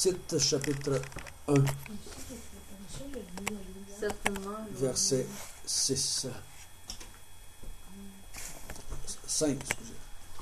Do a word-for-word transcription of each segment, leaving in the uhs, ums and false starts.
Tite chapitre un, verset six. cinq, excusez.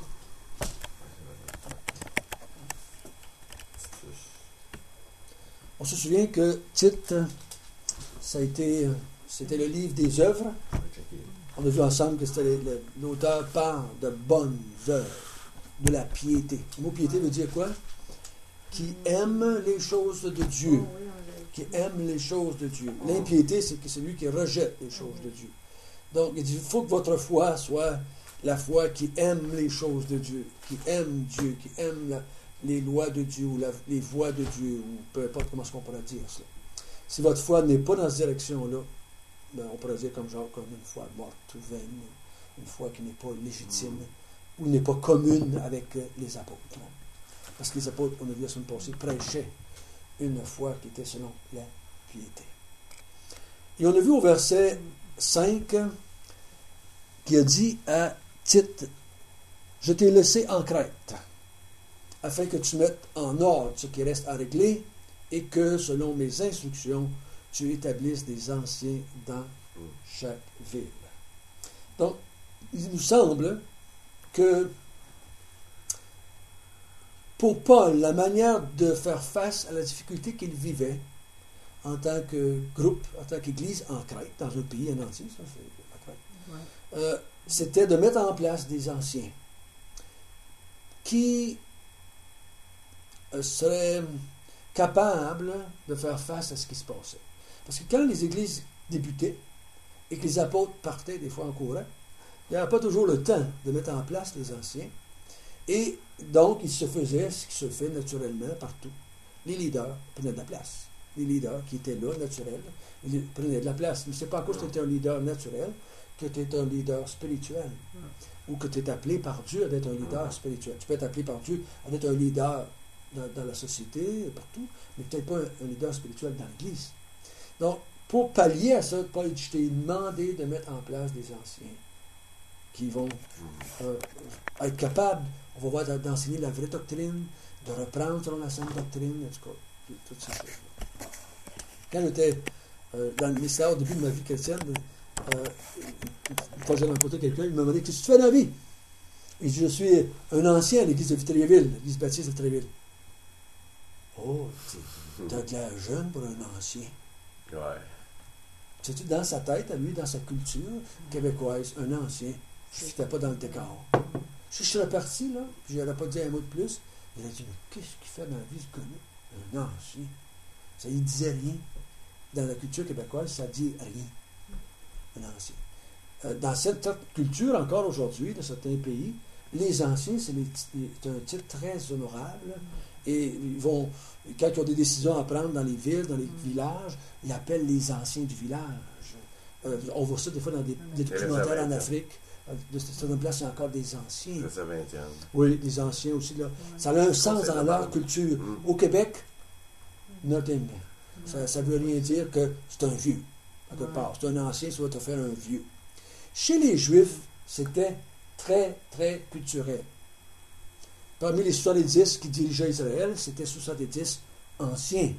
On se souvient que Tite, ça a été, c'était le livre des œuvres. On a vu ensemble que c'était le- l'auteur parle de bonnes œuvres, de la piété. Le mot piété veut dire quoi? Qui aime les choses de Dieu. Qui aime les choses de Dieu. L'impiété, c'est que celui qui rejette les choses de Dieu. Donc, il dit, il faut que votre foi soit la foi qui aime les choses de Dieu, qui aime Dieu, qui aime la- les lois de Dieu, ou la- les voies de Dieu, ou peu importe comment est-ce qu'on pourrait dire cela. Si votre foi n'est pas dans cette direction-là, ben, on pourrait dire comme genre, comme une foi morte ou vaine, une foi qui n'est pas légitime, ou n'est pas commune avec euh, les apôtres. Parce que les apôtres, on a vu la semaine passée, prêchaient une foi qui était selon la piété. Et on a vu au verset cinq qui a dit à Tite, je t'ai laissé en Crète, afin que tu mettes en ordre ce qui reste à régler, et que, selon mes instructions, tu établisses des anciens dans chaque ville. Donc, il nous semble que pour Paul, la manière de faire face à la difficulté qu'il vivait en tant que groupe, en tant qu'église en Crète, dans un pays en entier, ça c'est la Crète, Ouais. euh, c'était de mettre en place des anciens qui euh, seraient capables de faire face à ce qui se passait. Parce que quand les églises débutaient et que les apôtres partaient des fois en courant, il n'y avait pas toujours le temps de mettre en place les anciens. Et donc, il se faisait ce qui se fait naturellement partout. Les leaders prenaient de la place. Les leaders qui étaient là, naturels, ils prenaient de la place. Mais ce n'est pas à cause que tu étais un leader naturel que tu es un leader spirituel. Ou que tu es appelé par Dieu à être un leader spirituel. Tu peux être appelé par Dieu à être un leader dans, dans la société, partout, mais peut-être pas un, un leader spirituel dans l'Église. Donc, pour pallier à ça, Paul dit, je t'ai demandé de mettre en place des anciens qui vont euh, être capables, on va voir, d'enseigner la vraie doctrine, de reprendre selon la sainte doctrine, en tout cas, toutes ces choses-là. Quand j'étais euh, dans le ministère au début de ma vie chrétienne, euh, une fois que j'avais rencontré quelqu'un, il m'a demandé, qu'est-ce que tu fais dans la vie? Il dit, je suis un ancien à l'église de Vitréville, l'église baptiste de Vitréville. Oh, tu as de l'air jeune pour un ancien. Ouais. C'est-tu dans sa tête, à lui, dans sa culture québécoise, un ancien, je ne fitais pas dans le décor. Si je serais parti, là, puis je n'aurais pas dit un mot de plus, il aurait dit, mais qu'est-ce qu'il fait dans la vie, ce gars-là? Un ancien. Ça, il ne disait rien. Dans la culture québécoise, ça dit rien. Un ancien. Euh, dans cette culture, encore aujourd'hui, dans certains pays, les anciens, c'est, les, c'est un titre très honorable. Et ils vont, quand ils ont des décisions à prendre dans les villes, dans les villages, ils appellent les anciens du village. Euh, on voit ça des fois dans des, des documentaires en Afrique. De cette place, il y a encore des anciens. Ça, vingtaine. Oui, des anciens aussi. Là. Ça a un sens dans leur culture. Mm. Au Québec, nothing. Ça ne veut rien dire que c'est un vieux, à quelque part. C'est un ancien, ça va te faire un vieux. Chez les Juifs, c'était très, très culturel. Parmi les soixante-dix qui dirigeaient Israël, c'était soixante-dix anciens.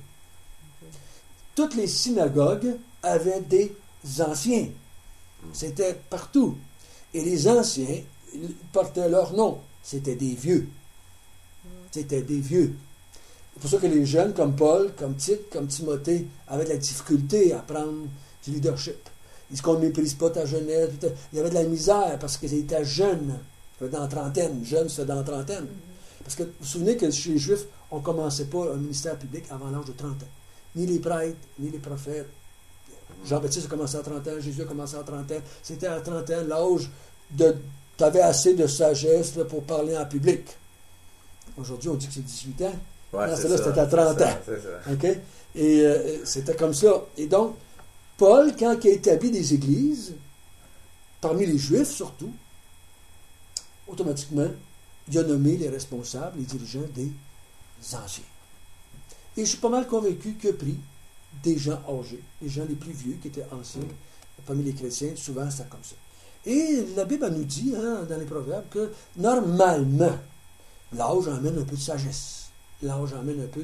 Toutes les synagogues avaient des anciens. C'était partout. Et les anciens ils portaient leur nom. C'était des vieux. C'était des vieux. C'est pour ça que les jeunes comme Paul, comme Tite, comme Timothée avaient de la difficulté à prendre du leadership. Ils disent qu'on ne méprise pas ta jeunesse. Il y avait de la misère parce qu'ils étaient jeunes. Ils étaient dans la trentaine. Jeunes, c'était dans la trentaine. Parce que vous vous souvenez que chez les Juifs, on ne commençait pas un ministère public avant l'âge de trente ans. Ni les prêtres, ni les prophètes. Jean-Baptiste a commencé à trente ans, Jésus a commencé à trente ans. C'était à trente ans l'âge de... Tu avais assez de sagesse là, pour parler en public. Aujourd'hui, on dit que c'est dix-huit ans. Ouais, non, c'est c'est là, ça, c'était à trente c'est ans. ça, c'est ça. OK? Et euh, c'était comme ça. Et donc, Paul, quand il a établi des églises, parmi les Juifs surtout, automatiquement, il a nommé les responsables, les dirigeants des anciens. Et je suis pas mal convaincu qu'il a pris des gens âgés, les gens les plus vieux qui étaient anciens, parmi les chrétiens, souvent c'est comme ça. Et la Bible nous dit, hein, dans les Proverbes, que normalement, l'âge emmène un peu de sagesse. L'âge emmène un peu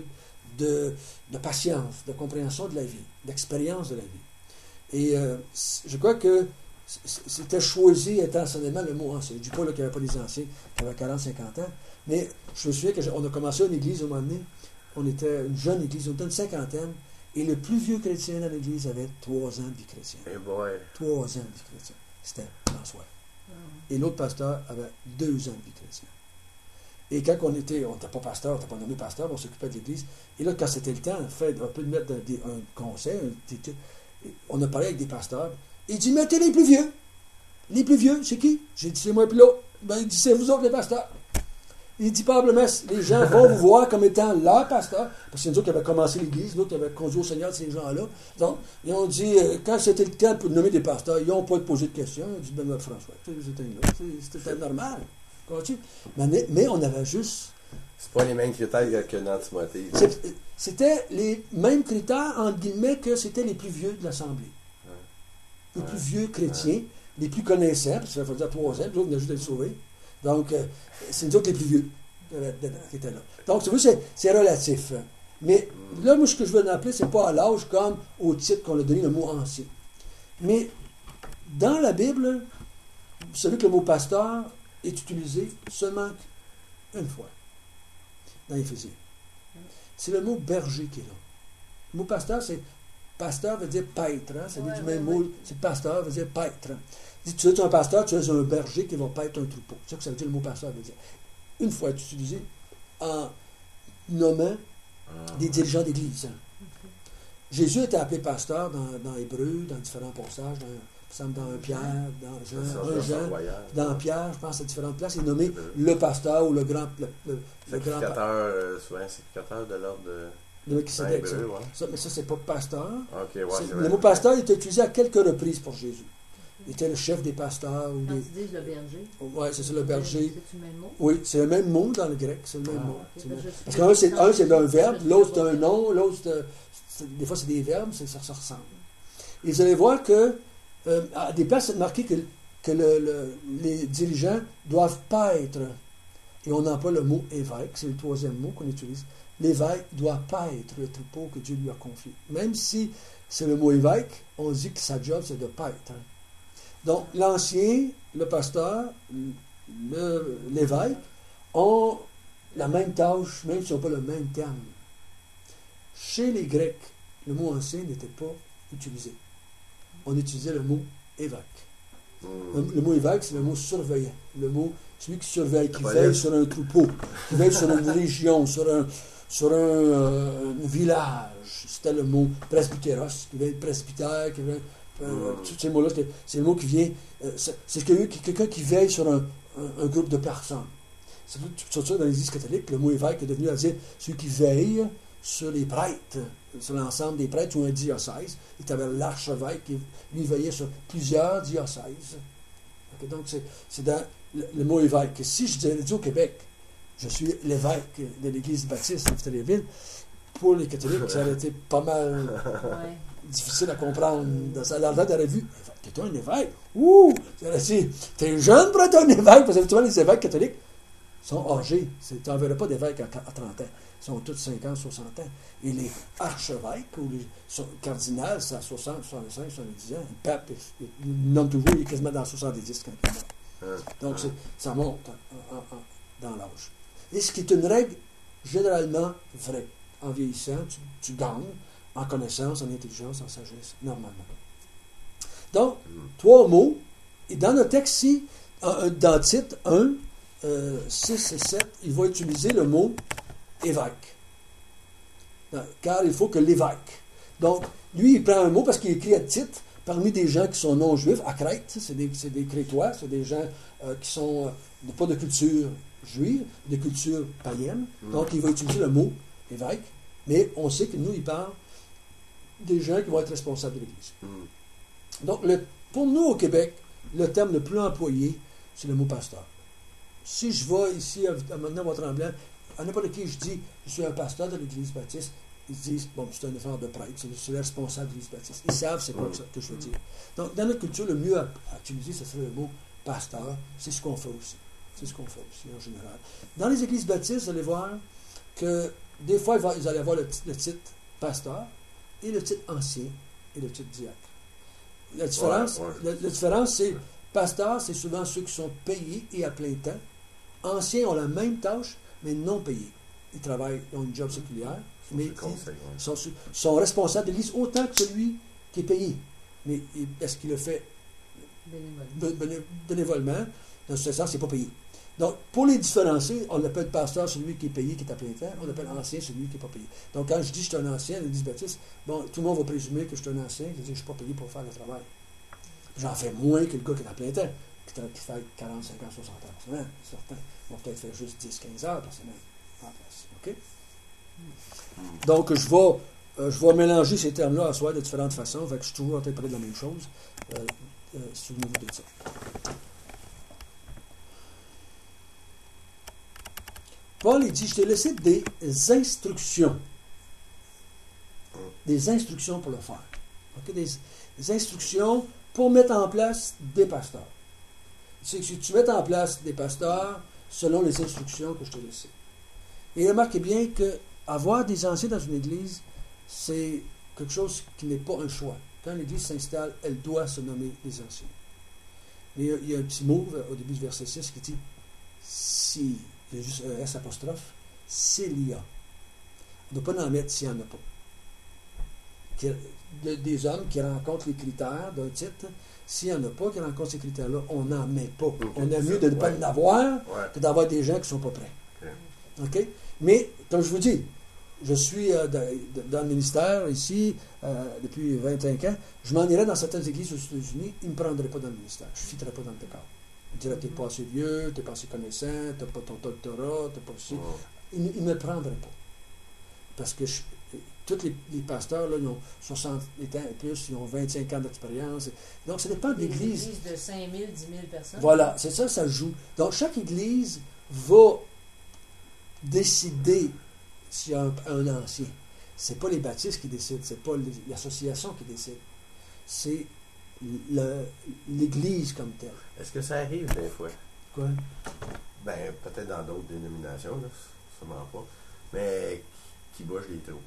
de, de patience, de compréhension de la vie, d'expérience de la vie. Et euh, je crois que c'était choisi intentionnellement le mot ancien. Je ne dis pas là, qu'il n'y avait pas des anciens qui avaient quarante, cinquante ans, mais je me souviens qu'on a commencé une église au moment donné, on était une jeune église, on était une cinquantaine, et le plus vieux chrétien dans l'église avait trois ans de vie chrétienne. Hey boy. Trois ans de vie chrétienne. C'était François. Et l'autre pasteur avait deux ans de vie chrétienne. Et quand on était, on n'était pas pasteur, on n'était pas nommé pasteur, on s'occupait de l'église. Et là, quand c'était le temps, fait un peu de mettre un, un conseil, un, on a parlé avec des pasteurs. Il dit, mettez les plus vieux. Les plus vieux, c'est qui? J'ai dit, c'est moi puis l'autre. Ben, il dit, c'est vous autres les pasteurs. Il dit, probablement, les gens vont vous voir comme étant leur pasteur, parce que c'est nous autres qui avaient commencé l'église, nous autres qui avaient conduit au Seigneur ces gens-là. Donc, ils ont dit, euh, quand c'était le temps pour nommer des pasteurs, ils n'ont pas posé de questions. Ils ont dit, ben, notre François, c'était normal. Mais, mais on avait juste... C'est pas les mêmes critères que dans Timothée. C'était les mêmes critères, entre guillemets, que c'était les plus vieux de l'Assemblée. Ouais. Les ouais. plus vieux chrétiens, ouais. les plus connaissants, parce que ça faisait dire trois ans, puis l'autre, on a juste été sauvés. Donc, euh, c'est nous autres les plus vieux qui étaient là. Donc, tu vois, c'est, c'est relatif. Mais là, moi, ce que je veux en appeler, c'est pas à l'âge comme au titre qu'on a donné le mot ancien. Mais dans la Bible, vous savez que le mot pasteur est utilisé seulement une fois dans Éphésiens. C'est le mot berger qui est là. Le mot pasteur, c'est pasteur veut dire paître. Hein? Ça vient ouais, du même ouais, mot. Ouais. C'est pasteur veut dire paître. Si tu es un pasteur, tu es un berger qui va paître un troupeau. C'est ça que ça veut dire le mot pasteur veut dire. Une fois utilisé en nommant des dirigeants d'église. Okay. Jésus était appelé pasteur dans, dans Hébreu, dans différents passages, dans, dans un Pierre, dans Jean, un Jean, dans Pierre, je pense à différentes places, il est nommé le pasteur ou le grand le, le, le grand pasteur. Euh, souvent sacrificateur de l'ordre de. De Melchisédek, ça. Ouais. Ça, mais ça, c'est pas pasteur. Okay, ouais, c'est, le mot pasteur il était utilisé à quelques reprises pour Jésus. Il était le chef des pasteurs. Ou Quand des... tu dis le berger. Oui, c'est ça, le berger. C'est le même mot? Oui, c'est le même mot dans le grec. C'est le même ah, mot. Okay, même... ben Parce qu'un, c'est, un, c'est un verbe, l'autre, c'est un nom, l'autre, c'est, c'est, des fois, c'est des verbes, c'est, ça, ça ressemble. Et vous allez voir que, euh, à des places, c'est marqué que, que le, le, les dirigeants doivent pas être, et on emploie le mot évêque, c'est le troisième mot qu'on utilise. L'évêque ne doit pas être le troupeau que Dieu lui a confié. Même si c'est le mot évêque, on dit que sa job, c'est de pas être. Donc, l'ancien, le pasteur, le, l'évêque ont la même tâche, même s'ils n'ont pas le même terme. Chez les Grecs, le mot ancien n'était pas utilisé. On utilisait le mot évêque. Le, le mot évêque, c'est le mot surveillant. Le mot, celui qui surveille, qui veille sur un troupeau, qui veille sur une région, sur un, sur un, euh, un village. C'était le mot presbytéros, qui veille le presbytère, qui veille... Euh, mm. Tous ces mots-là, c'est, c'est le mot qui vient... Euh, c'est, c'est quelqu'un qui veille sur un, un, un groupe de personnes. C'est pour ça dans l'Église catholique, le mot évêque est devenu à dire celui qui veille sur les prêtres, sur l'ensemble des prêtres ou un diocèse. Et tu avais l'archevêque qui lui veillait sur plusieurs diocèses. Okay, donc, c'est, c'est dans le, le mot évêque. Si je disais au Québec, je suis l'évêque de l'Église baptiste de Victoriaville, pour les catholiques, ça aurait été pas mal ouais. difficile à comprendre. Ça leur aurait vu, t'es un évêque? Ouh! T'es jeune pour être un évêque, parce que souvent les évêques catholiques sont âgés. Tu n'enverrais pas d'évêques à trente ans. Ils sont tous cinquante, soixante ans. Et les archevêques ou les cardinals, c'est à soixante, soixante-cinq, soixante-dix ans. Le pape, il nomme toujours, il est quasiment dans soixante-dix quand il est mort. Donc, c'est, ça monte en, en, en, dans l'âge. Et ce qui est une règle généralement vraie. En vieillissant, tu, tu gagnes en connaissance, en intelligence, en sagesse, normalement. Donc, mm. trois mots. Et dans le texte-ci, dans titre un, euh, six et sept, il va utiliser le mot évêque. Car il faut que l'évêque. Donc, lui, il prend un mot parce qu'il écrit à titre parmi des gens qui sont non-juifs, à Crète, c'est des, c'est des Crétois, c'est des gens euh, qui sont euh, pas de culture juive, de culture païenne. Mm. Donc, il va utiliser le mot évêque, mais on sait que nous, il parle des gens qui vont être responsables de l'Église. Mm. Donc, le, pour nous, au Québec, le terme le plus employé, c'est le mot pasteur. Si je vais ici, à, à maintenant, à Tremblant, à n'importe qui, je dis, je suis un pasteur de l'Église baptiste, ils disent, bon, c'est un effort de prêtre, c'est, c'est le responsable de l'Église baptiste. Ils savent c'est quoi mm. que je veux dire. Donc, dans notre culture, le mieux à, à utiliser, ce serait le mot pasteur. C'est ce qu'on fait aussi. C'est ce qu'on fait aussi, en général. Dans les églises baptistes, vous allez voir que des fois, ils allaient avoir le, le titre pasteur et le titre ancien et le titre diacre. La différence, Ouais, ouais. La, la différence c'est, pasteur, c'est souvent ceux qui sont payés et à plein temps. Anciens ont la même tâche, mais non payés. Ils travaillent, ils ont une job séculière, mais ils conseil, ouais. sont, sont responsables de l'Église autant que celui qui est payé. Mais est-ce qu'il le fait bénévolement? bénévolement Dans ce sens, c'est pas payé. Donc, pour les différencier, on appelle pasteur celui qui est payé, qui est à plein temps. On appelle ancien celui qui n'est pas payé. Donc, quand je dis que je suis un ancien, l'Église baptiste, bon, tout le monde va présumer que je suis un ancien, je dis que je ne suis pas payé pour faire le travail. J'en fais moins que le gars qui est à plein temps, qui, tra- qui fait quarante, cinquante, soixante heures par semaine. Certains vont peut-être faire juste dix, quinze heures par semaine en place. OK? Donc, je vais, euh, je vais mélanger ces termes-là à soi de différentes façons. Fait que je suis toujours en train de parler de la même chose. Euh, euh, souvenez-vous de ça. Paul, il dit, je t'ai laissé des instructions. Des instructions pour le faire. Okay? Des, des instructions pour mettre en place des pasteurs. C'est que si tu mets en place des pasteurs selon les instructions que je t'ai laissées. Et remarquez bien que avoir des anciens dans une église, c'est quelque chose qui n'est pas un choix. Quand l'église s'installe, elle doit se nommer des anciens. Mais il y a un petit mot au début du verset six qui dit si. Il y a juste un S apostrophe, s'il y a. On ne doit pas en mettre s'il n'y en a pas. Qui, de, des hommes qui rencontrent les critères d'un titre, s'il n'y en a pas qui rencontrent ces critères-là, on n'en met pas. Okay, on a mieux de ne pas ouais. en avoir ouais. que d'avoir des gens qui ne sont pas prêts. Okay. OK? Mais, comme je vous dis, je suis euh, de, de, dans le ministère ici euh, depuis vingt-cinq ans. Je m'en irais dans certaines églises aux États-Unis, ils ne me prendraient pas dans le ministère. Je ne fitterais pas dans le décor. Il dirait, t'es pas assez vieux, t'es pas assez connaissant, t'as pas ton doctorat, t'as pas aussi. Ouais. Il ne me prendrait pas. Parce que je, tous les, les pasteurs, là, ils ont soixante ans et plus, ils ont vingt-cinq ans d'expérience. Donc, ça dépend de l'église. Une église de cinq mille, dix mille personnes. Voilà, c'est ça, ça joue. Donc, chaque église va décider s'il y a un, un ancien. C'est pas les baptistes qui décident, c'est pas l'association qui décide. C'est le, l'église comme telle. Est-ce que ça arrive des fois? Quoi? Ben, peut-être dans d'autres dénominations, là, sûrement pas. Mais qui bouge les trous?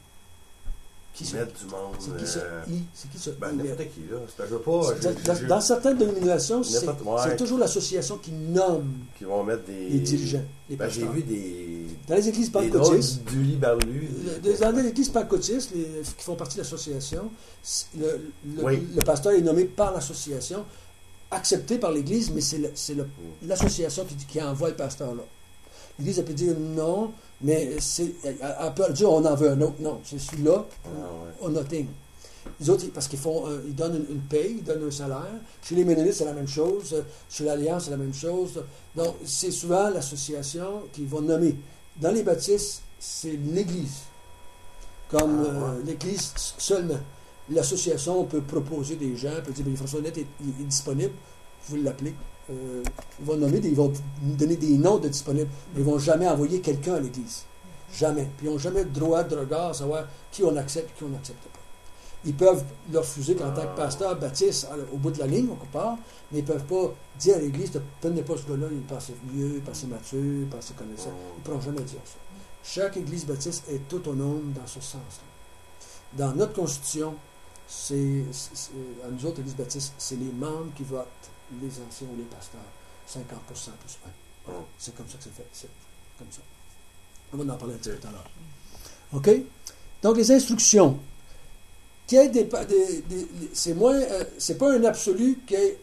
Qui Qui ça? mettent du monde. C'est qui ça? euh, I? C'est qui ça? Ben, I? n'importe qui, là. C'est, je veux pas. C'est- je- dans, je- dans certaines dénominations, c'est, N'importe- ouais. c'est toujours l'association qui nomme Qui vont mettre des. les dirigeants, les Ben, j'ai pasteurs. vu des. Dans les églises Des pentecôtistes, drôles du lit barlu. le- dans les églises pentecôtistes les- qui font partie de l'association, c'est- le, le- Oui. le pasteur est nommé par l'association, accepté par l'église, mais c'est, le- c'est le- l'association qui, qui envoie le pasteur là. L'église, elle peut dire non, mais c'est, elle, elle peut dire on en veut un autre. Non, c'est celui-là, Ah, ouais. on noting. Les autres, parce qu'ils font, euh, ils donnent une, une paye, ils donnent un salaire. Chez les Ménonites, c'est la même chose. Euh, Chez l'Alliance, c'est la même chose. Donc, c'est souvent l'association qui va nommer. Dans les baptistes, c'est l'Église. Comme Ah, euh, ouais. l'Église seulement. L'association peut proposer des gens, peut dire, bien, François Net est, est disponible, vous l'appelez. Euh, ils vont nommer, des, ils vont nous donner des noms de disponibles. Mais ils ne vont jamais envoyer quelqu'un à l'Église. Jamais. Puis ils n'ont jamais le droit de regard à savoir qui on accepte et qui on n'accepte pas. Ils peuvent le refuser qu'en tant que pasteur baptiste au bout de la ligne, on part, mais ils ne peuvent pas dire à l'Église, ne tenez pas ce gars-là, il est pas assez vieux, il n'est pas assez mature, il n'est pas assez connaissant. Ils ne pourront jamais dire ça. Chaque Église baptiste est autonome dans ce sens-là. Dans notre Constitution, c'est, c'est, c'est- à nous autres, l'Église baptiste, c'est les membres qui votent les anciens ou les pasteurs. cinquante pour cent plus un. Voilà. C'est comme ça que c'est fait. C'est comme ça. On va en parler un petit peu tout à l'heure. OK? Donc, les instructions. Qu'il y ait des, pa- des- des- c'est moins, euh, c'est pas un absolu qu'il y ait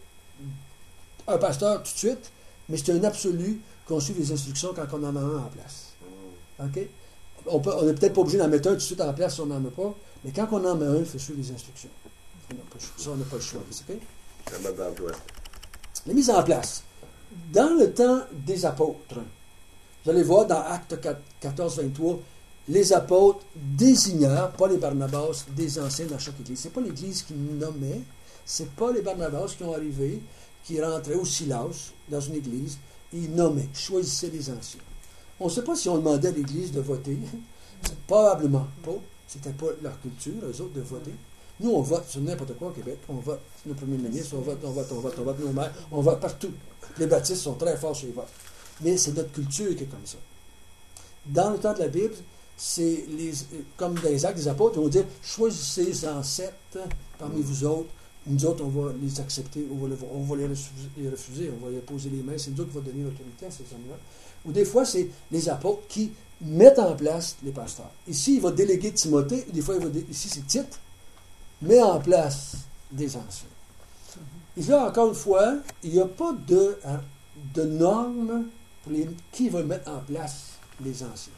un pasteur tout de suite, mais c'est un absolu qu'on suive les instructions quand on en a un en place. OK? On peut, on n'est peut-être pas obligé d'en mettre un tout de suite en place si on n'en a pas, mais quand on en met un, il faut suivre les instructions. On n'a pas le choix. Ça, on n'a pas le choix. OK? Le mode d'emploi. La mise en place. Dans le temps des apôtres, vous allez voir dans Actes quatorze vingt-trois, les apôtres désignèrent, pas les Barnabas, des anciens dans chaque église. Ce n'est pas l'église qui nommait, ce n'est pas les Barnabas qui ont arrivé, qui rentraient au Silas dans une église, et ils nommaient, choisissaient les anciens. On ne sait pas si on demandait à l'église de voter, c'est probablement pas, c'était pas leur culture, eux autres, de voter. Nous, on vote sur n'importe quoi au Québec. On vote nos premiers ministres, on vote, on vote, on vote, on vote nos maires, on vote partout. Les baptistes sont très forts sur les votes. Mais c'est notre culture qui est comme ça. Dans le temps de la Bible, c'est les, comme dans les actes des apôtres, ils vont dire choisissez cent sept parmi vous autres. Nous autres, on va les accepter, on va, les, on va les, refuser, les refuser, on va les poser les mains. C'est nous autres qui va donner l'autorité à ces hommes-là. Ou des fois, c'est les apôtres qui mettent en place les pasteurs. Ici, il va déléguer Timothée. Des fois, il va dé... ici, c'est Tite, met en place des anciens. Et là, encore une fois, il n'y a pas de, de normes pour les, qui va mettre en place les anciens.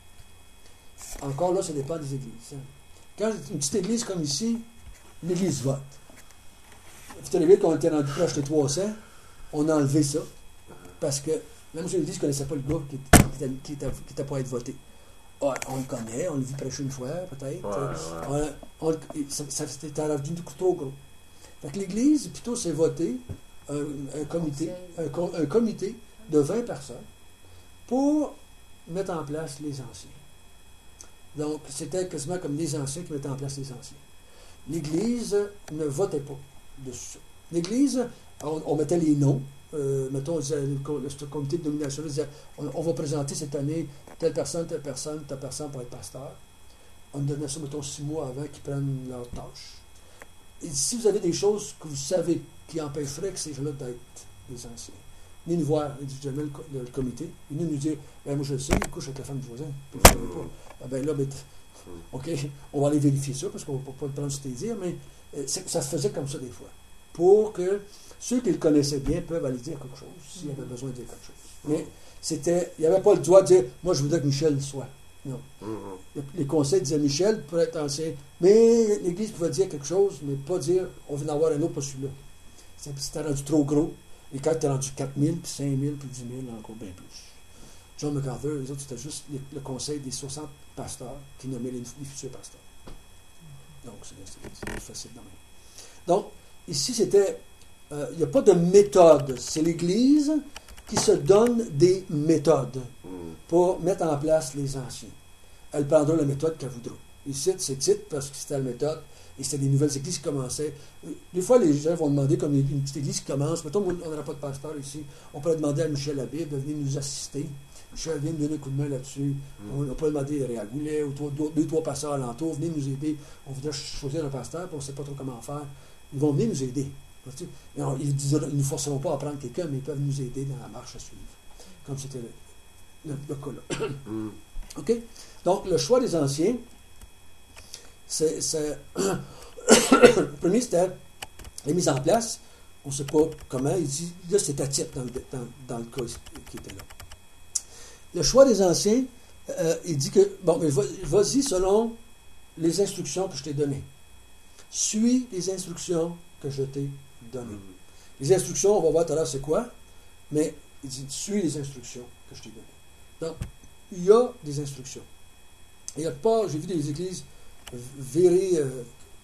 Encore là, ça dépend des églises. Quand une petite église comme ici, l'église vote. Vous avez vu qu'on était rendu proche des trois cents, on a enlevé ça, parce que même si l'église ne connaissait pas le gars qui était, qui était, qui était pour être voté. Ah, on le connaît, on l'a vu prêcher une fois, peut-être. Ouais, ouais. On, on, ça, ça c'était rendu trop gros. Fait que l'église, plutôt, c'est voté un, un comité, un, un comité de vingt personnes pour mettre en place les anciens. Donc, c'était quasiment comme les anciens qui mettaient en place les anciens. L'Église ne votait pas dessus. L'Église, on, on mettait les noms. Euh, mettons, on disait, le, le comité de nomination disait on, on va présenter cette année telle personne, telle personne, telle personne pour être pasteur. On donnait ça, mettons, six mois avant qu'ils prennent leur tâche. Et si vous avez des choses que vous savez qui empêcheraient que ces gens-là d'être des anciens, venez nous voir individuellement le, le, le comité, venez nous dire ben, moi je le sais, il couche avec la femme du voisin, puis vous ne savez pas. Ah ben là, ben, OK, on va aller vérifier ça, parce qu'on ne peut pas le prendre sur tes dires, mais euh, ça se faisait comme ça des fois. Pour que ceux qui le connaissaient bien peuvent aller dire quelque chose, s'il y avait besoin de dire quelque chose. Mais c'était, il n'y avait pas le droit de dire moi je voudrais que Michel le soit. Non. Mm-hmm. Les conseils disaient Michel pour être ancien, mais l'Église pouvait dire quelque chose, mais pas dire on vient d'avoir un autre, pas celui-là. C'était rendu trop gros. Et quand tu es rendu quatre mille, puis cinq mille, puis dix mille, encore bien plus. John MacArthur, les autres, c'était juste les, le conseil des soixante pasteurs qui nommaient les, les futurs pasteurs. Donc, c'est facile de même. Donc, ici, c'était. Il euh, n'y a pas de méthode. C'est l'Église qui se donne des méthodes pour mettre en place les anciens. Elle prendra la méthode qu'elle voudra. Ici, c'est titre parce que c'était la méthode. Et c'était des nouvelles églises qui commençaient. Des fois, les gens vont demander, comme une petite église qui commence, mettons, on n'aura pas de pasteur ici, on pourrait demander à Michel Labbé de venir nous assister. Michel vient nous donner un coup de main là-dessus. Mm. On, on peut demander à Réal Goulet ou trois, deux, deux, trois pasteurs alentours, venez nous aider. On voudrait choisir un pasteur, puis on ne sait pas trop comment faire. Ils vont venir nous aider. Alors, ils ne nous forceront pas à prendre quelqu'un, mais ils peuvent nous aider dans la marche à suivre. Comme c'était le, le, le cas là. Mm. OK? Donc, le choix des anciens, c'est. c'est le premier, c'était la mise en place. On ne sait pas comment. Il dit, là, c'était type dans, dans, dans le cas qui était là. Le choix des anciens, euh, il dit que, bon, mais vas-y selon les instructions que je t'ai données. Suis les instructions que je t'ai données. Mm-hmm. Les instructions, on va voir tout à l'heure c'est quoi, mais il dit, suis les instructions que je t'ai données. Donc, il y a des instructions. Il n'y a pas, j'ai vu des églises virer euh,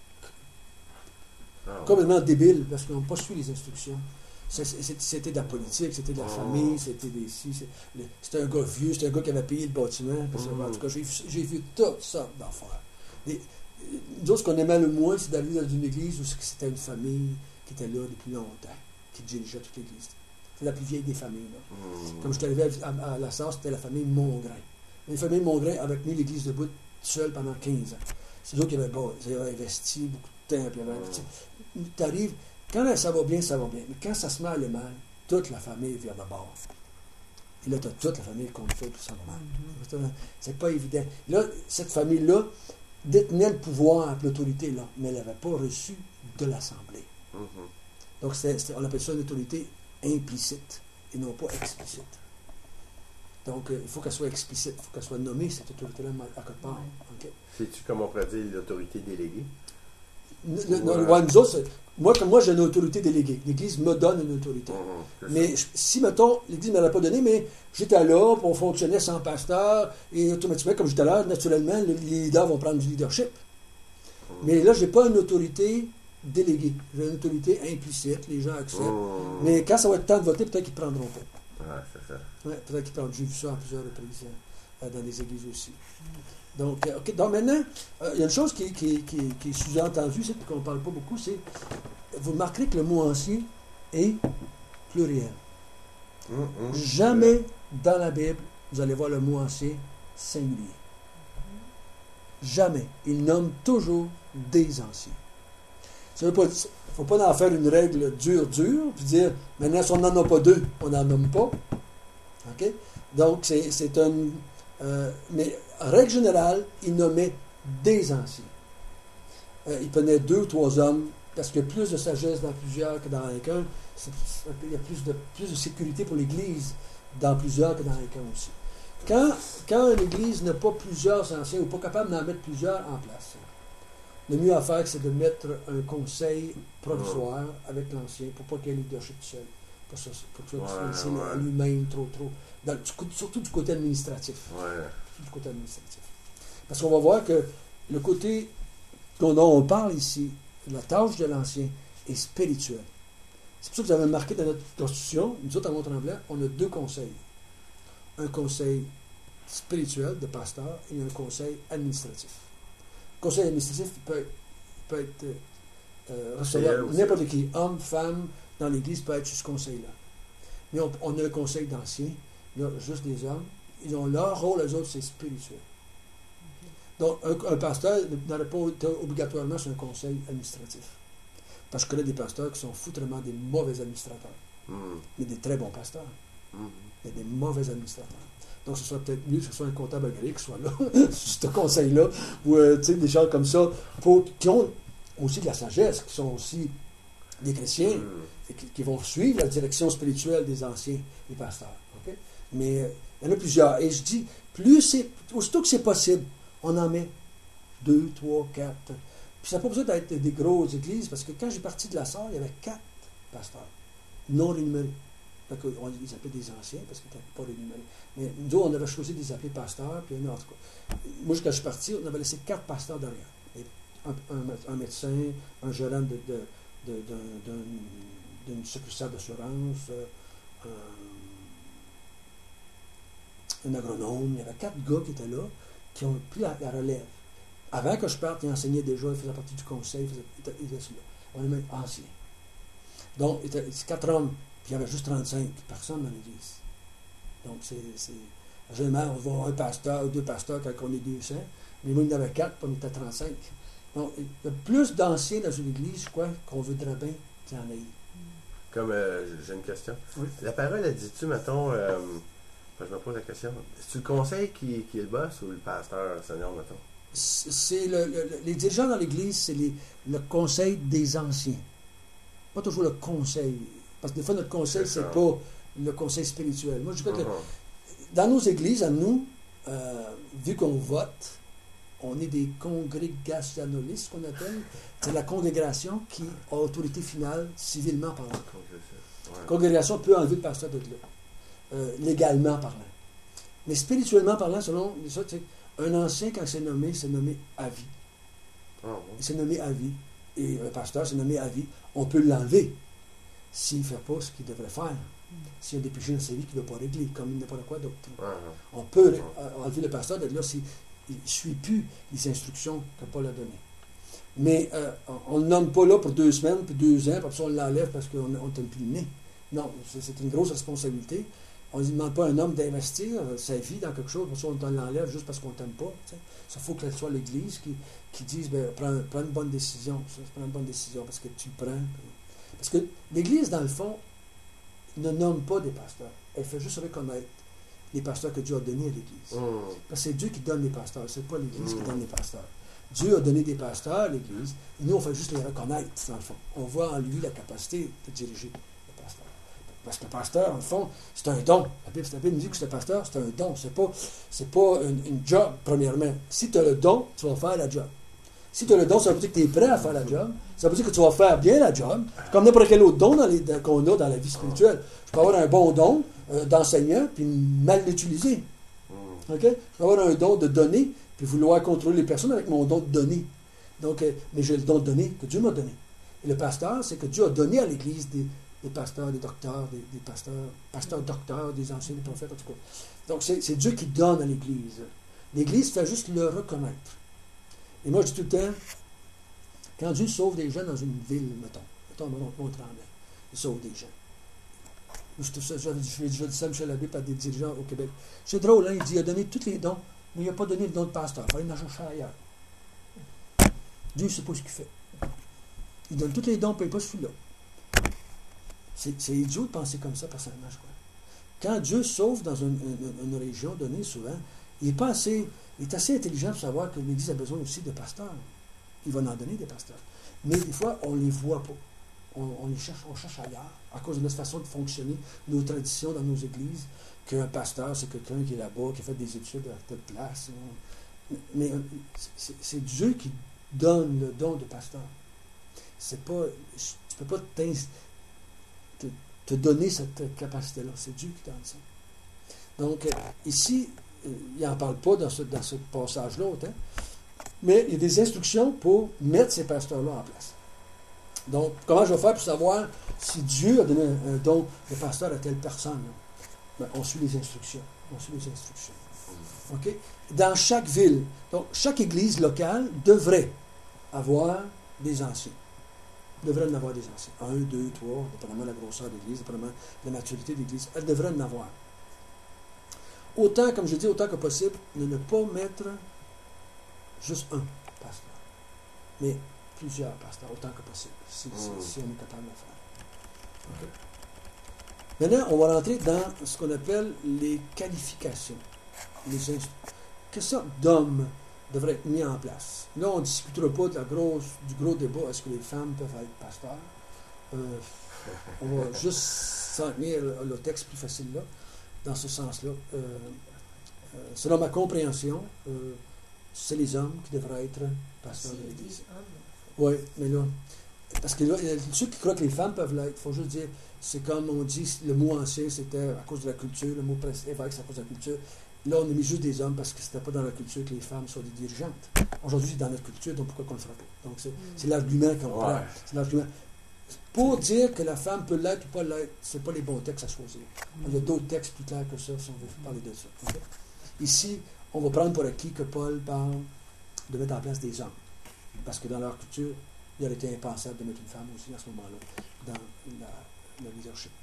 ah, ouais. complètement débiles parce qu'ils n'ont pas suivi les instructions. C'était de la politique, c'était de la oh. famille, c'était des si, c'était un gars vieux, c'était un gars qui avait payé le bâtiment. Parce que, mm. En tout cas, j'ai, j'ai vu toutes sortes d'affaires. Nous, ce qu'on aimait le moins, c'est d'aller dans une église où c'était une famille qui était là depuis longtemps, qui dirigeait toute l'église. C'était la plus vieille des familles. Là. Mm. Comme je suis arrivé à, à, à la Sarre, c'était la famille Mongrain. La famille Mongrain avait tenu l'église debout seule pendant quinze ans. C'est eux qui avaient, bon, ils avaient investi beaucoup de temps. Puis mm. Tu arrives. Quand ça va bien, ça va bien. Mais quand ça se met à aller mal, toute la famille vient de bord. Et là, tu as toute la famille contre toi, tout ça va mal. Mm-hmm. C'est pas évident. Là, cette famille-là détenait le pouvoir, l'autorité, là, mais elle n'avait pas reçu de l'Assemblée. Mm-hmm. Donc, c'est, c'est, on appelle ça une autorité implicite et non pas explicite. Donc, euh, il faut qu'elle soit explicite, il faut qu'elle soit nommée, cette autorité-là, à quelque part. Okay. C'est-tu, comme on pourrait dire, l'autorité déléguée? Le, le, ouais. Nous autres, moi, comme moi, j'ai une autorité déléguée. L'Église me donne une autorité. Mmh, mais je, si, mettons, l'Église ne me l'a pas donnée, mais j'étais là, on fonctionnait sans pasteur, et automatiquement, comme j'étais là, naturellement, les leaders vont prendre du leadership. Mmh. Mais là, je n'ai pas une autorité déléguée. J'ai une autorité implicite, les gens acceptent. Mmh. Mais quand ça va être temps de voter, peut-être qu'ils ne prendront pas. Ouais, c'est ça. Ouais, peut-être qu'ils prendront. J'ai vu ça à plusieurs reprises euh, dans des églises aussi. Donc, euh, okay. Donc maintenant, il euh, y a une chose qui, qui, qui, qui est sous-entendue, c'est qu'on ne parle pas beaucoup, c'est, vous remarquerez que le mot ancien est pluriel. Mmh, mmh, Jamais ouais. dans la Bible, vous allez voir le mot ancien singulier. Jamais. Il nomme toujours des anciens. Ça veut pas dire- faut pas en faire une règle dure, dure, puis dire, maintenant, si on n'en a pas deux, on n'en nomme pas. OK? Donc, c'est, c'est un... euh, mais, en règle générale, il nommait des anciens. Euh, il prenait deux ou trois hommes, parce qu'il y a plus de sagesse dans plusieurs que dans un. C'est- c'est- il y a plus de, plus de sécurité pour l'Église dans plusieurs que dans un aussi. Quand, quand l'Église n'a pas plusieurs anciens, ou pas capable d'en mettre plusieurs en place, le mieux à faire, c'est de mettre un conseil provisoire avec l'ancien pour pas qu'il y ait leadership seul. Pour, ça, pour que ça Ouais, soit ouais. à lui-même trop, trop. Dans- surtout du côté administratif. Ouais. Surtout du côté administratif. Parce qu'on va voir que le côté dont on parle ici, la tâche de l'ancien, est spirituelle. C'est pour ça que vous avez marqué dans notre constitution, nous autres à Mont-Tremblant, on a deux conseils. Un conseil spirituel de pasteur et un conseil administratif. Le conseil administratif peut, peut être euh, recevoir aussi. n'importe qui, homme, femme, dans l'Église peut être sur ce conseil-là. Mais on, on a un conseil d'anciens, il y a juste des hommes. Ils ont leur rôle, eux autres, c'est spirituel. Donc, un, un pasteur n'aurait pas été obligatoirement sur un conseil administratif. Parce que là, des pasteurs qui sont foutrement des mauvais administrateurs, Mm. mais des très bons pasteurs. Mm. Il y a des mauvais administrateurs. Donc, ce serait peut-être mieux que ce soit un comptable agréé qui soit là, sur ce conseil-là, ou euh, tu sais, des gens comme ça, pour, qui ont aussi de la sagesse, qui sont aussi des chrétiens, Mm. et qui, qui vont suivre la direction spirituelle des anciens, des pasteurs. OK? Mais euh, il y en a plusieurs. Et je dis, plus c'est, aussitôt que c'est possible, on en met deux, trois, quatre. Puis ça n'a pas besoin d'être des grosses églises, parce que quand j'ai parti de la Sarre, il y avait quatre pasteurs, non rémunérés. Fait qu'on les appelait des anciens, parce qu'ils n'étaient pas rémunérés. Mais nous, on avait choisi de les appeler pasteurs, puis en tout cas. Moi, quand je suis parti, on avait laissé quatre pasteurs derrière. Et un, un, un médecin, un gérant de, de, de, d'un, d'un, d'une succursale d'assurance, euh, un, un agronome. Il y avait quatre gars qui étaient là, qui ont pris la, la relève. Avant que je parte, ils enseignaient déjà, ils faisaient partie du conseil, ils faisaient, ils étaient, ils étaient là. On est même anciens. Donc, c'est quatre hommes, puis il y avait juste trente-cinq personnes dans l'église. Donc, c'est, c'est... Généralement, on va avoir un pasteur ou deux pasteurs quand on est deux cents, mais moi, il y en avait quatre, puis on était trente-cinq. Donc, il y a plus d'anciens dans une église, je crois, qu'on voudrait bien qu'il y en ait. Comme, euh, j'ai une question. Oui. La parole, elle dit-tu, mettons, euh, je me pose la question, c'est-tu le conseil qui, qui est le boss ou le pasteur senior, mettons? C'est le, le, les dirigeants dans l'Église, c'est les, le conseil des anciens. Pas toujours le conseil. Parce que des fois, notre conseil, c'est, c'est pas le conseil spirituel. Moi, je crois uh-huh. que dans nos églises, à nous, euh, vu qu'on vote, on est des congrégationalistes, qu'on appelle. C'est la congrégation qui a autorité finale, civilement parlant. La ouais. congrégation peut enlever le pasteur de là, euh, légalement parlant. Mais spirituellement parlant, selon les autres, c'est un ancien, quand c'est nommé, c'est nommé à vie. Oh, bon. Il s'est nommé à vie. Et un pasteur, c'est nommé à vie. On peut l'enlever s'il ne fait pas ce qu'il devrait faire. Mm. S'il y a des péchés dans sa vie qu'il ne veut pas régler, comme n'importe quoi d'autre. Uh-huh. On peut uh-huh. enlever le pasteur de là s'il ne suit plus les instructions que Paul a données. Mais euh, on ne le nomme pas là pour deux semaines, puis deux ans, puis après ça on l'enlève parce qu'on ne t'aime plus le nez. Non, c'est, c'est une grosse responsabilité. On ne demande pas à un homme d'investir sa vie dans quelque chose, pour ça on l'enlève juste parce qu'on ne t'aime pas. Il faut que ce soit l'Église qui, qui dise ben, prends, prends une bonne décision. Ça, prends une bonne décision parce que tu le prends. Parce que l'Église, dans le fond, ne nomme pas des pasteurs. Elle fait juste reconnaître les pasteurs que Dieu a donnés à l'Église. Mm. Parce que c'est Dieu qui donne les pasteurs, c'est pas l'Église mm. qui donne les pasteurs. Dieu a donné des pasteurs à l'Église, et nous on fait juste les reconnaître, dans le fond. On voit en lui la capacité de diriger. Parce que le pasteur, en fond, c'est un don. La Bible, la Bible nous dit que c'est un pasteur, c'est un don. C'est pas, c'est pas une, une job, premièrement. Si tu as le don, tu vas faire la job. Si tu as le don, ça veut dire que tu es prêt à faire la job. Ça veut dire que tu vas faire bien la job. Comme n'importe quel autre don dans les, dans, qu'on a dans la vie spirituelle. Je peux avoir un bon don euh, d'enseignant, puis mal l'utiliser. OK? Je peux avoir un don de donner, puis vouloir contrôler les personnes avec mon don de donner. Donc, euh, mais j'ai le don de donner que Dieu m'a donné. Et le pasteur, c'est que Dieu a donné à l'Église des des pasteurs, des docteurs, des, des pasteurs, pasteurs, docteurs, des anciens, des prophètes, en tout cas. Donc, c'est, c'est Dieu qui donne à l'Église. L'Église fait juste le reconnaître. Et moi, je dis tout le temps, quand Dieu sauve des gens dans une ville, mettons, mettons, Mont-Tremblant, il sauve des gens. Je, j'avais déjà dit ça à Michel Abbé par des dirigeants au Québec. C'est drôle, hein, il dit, il a donné tous les dons, mais il n'a pas donné le don de pasteur. Il fallait en chercher ailleurs. Dieu ne sait pas ce qu'il fait. Il donne tous les dons, mais pas celui-là. C'est, c'est idiot de penser comme ça, personnellement, je crois. Quand Dieu sauve dans une, une, une région donnée, souvent, il est, pas assez, il est assez intelligent pour savoir que l'Église a besoin aussi de pasteurs. Il va en donner des pasteurs. Mais des fois, on ne les voit pas. On, on les cherche, on cherche ailleurs, à cause de notre façon de fonctionner, nos traditions dans nos églises, qu'un pasteur, c'est quelqu'un qui est là-bas, qui a fait des études à telle place. Mais c'est, c'est Dieu qui donne le don de pasteur. C'est pas, tu ne peux pas te, te donner cette capacité-là. C'est Dieu qui donne ça. Donc, ici, il n'en parle pas dans ce, dans ce passage-là autant, mais il y a des instructions pour mettre ces pasteurs-là en place. Donc, comment je vais faire pour savoir si Dieu a donné un, un don de pasteur à telle personne? Ben, on suit les instructions. On suit les instructions. OK? Dans chaque ville, donc chaque église locale devrait avoir des anciens. Devrait en avoir des anciens. Un, deux, trois, dépendamment de la grosseur de l'église, dépendamment de la maturité de l'église. Elle devrait en avoir. Autant, comme je dis, autant que possible, de ne pas mettre juste un pasteur, mais plusieurs pasteurs, autant que possible, si, si, si on est capable de le faire. Okay. Maintenant, on va rentrer dans ce qu'on appelle les qualifications. Les inst- Quelle sorte d'hommes devraient être mis en place? Là, on ne discutera pas de la grosse, du gros débat, est-ce que les femmes peuvent être pasteurs? Euh, on va juste s'en tenir le texte plus facile là, dans ce sens-là. Euh, euh, selon ma compréhension, euh, c'est les hommes qui devraient être pasteurs de l'Église. Oui, mais là, parce que là, ceux qui croient que les femmes peuvent l'être, il faut juste dire, c'est comme on dit, le mot ancien, c'était à cause de la culture, le mot évêque, c'est à cause de la culture. Là, on a mis juste des hommes parce que c'était pas dans la culture que les femmes soient des dirigeantes. Aujourd'hui, c'est dans notre culture, donc pourquoi qu'on le ferait pas? Donc, c'est, mm. c'est l'argument qu'on ouais. prend. C'est l'argument. Pour dire que la femme peut l'être ou pas l'être, c'est pas les bons textes à choisir. Mm. Il y a d'autres textes plus clairs que ça, si on veut parler de ça. Okay? Ici, on va prendre pour acquis que Paul parle de mettre en place des hommes. Parce que dans leur culture, il aurait été impensable de mettre une femme aussi à ce moment-là dans la, la leadership.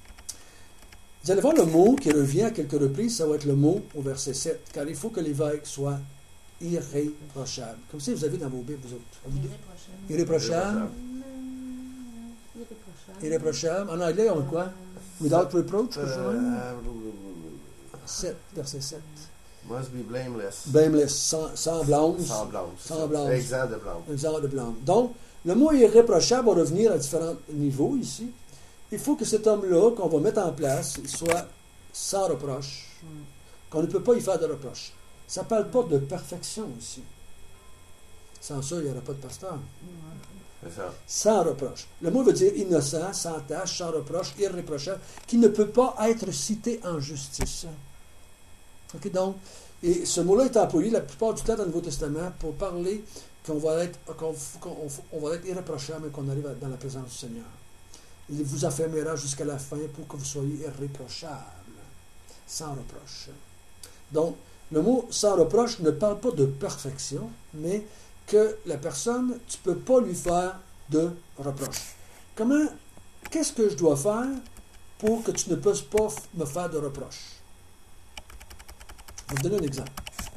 Vous allez voir le mot qui revient à quelques reprises, ça va être le mot au verset sept, car il faut que l'évêque soit irréprochable. Comme si vous avez dans vos Bibles, vous autres. Irréprochable. Irréprochable. Irréprochable. Irréprochable. En anglais, on a quoi? Without reproach, euh, sept, verset sept. Must be blameless. Blameless, sans, sans blâme. Sans blâme. Sans blâme. Exempt de blâme. Exempt de blâme. Donc, le mot irréprochable va revenir à différents niveaux ici. Il faut que cet homme-là, qu'on va mettre en place, il soit sans reproche, qu'on ne peut pas y faire de reproche. Ça ne parle pas de perfection ici. Sans ça, il n'y aura pas de pasteur. C'est ça. Sans reproche. Le mot veut dire innocent, sans tache, sans reproche, irréprochable, qui ne peut pas être cité en justice. Okay, donc, et ce mot-là est employé la plupart du temps dans le Nouveau Testament pour parler qu'on va être, qu'on, qu'on, on va être irréprochable et qu'on arrive dans la présence du Seigneur. Il vous affermira jusqu'à la fin pour que vous soyez irréprochables, sans reproche. Donc, le mot sans reproche ne parle pas de perfection, mais que la personne, tu ne peux pas lui faire de reproche. Comment, qu'est-ce que je dois faire pour que tu ne puisses pas me faire de reproche? Je vais vous donner un exemple.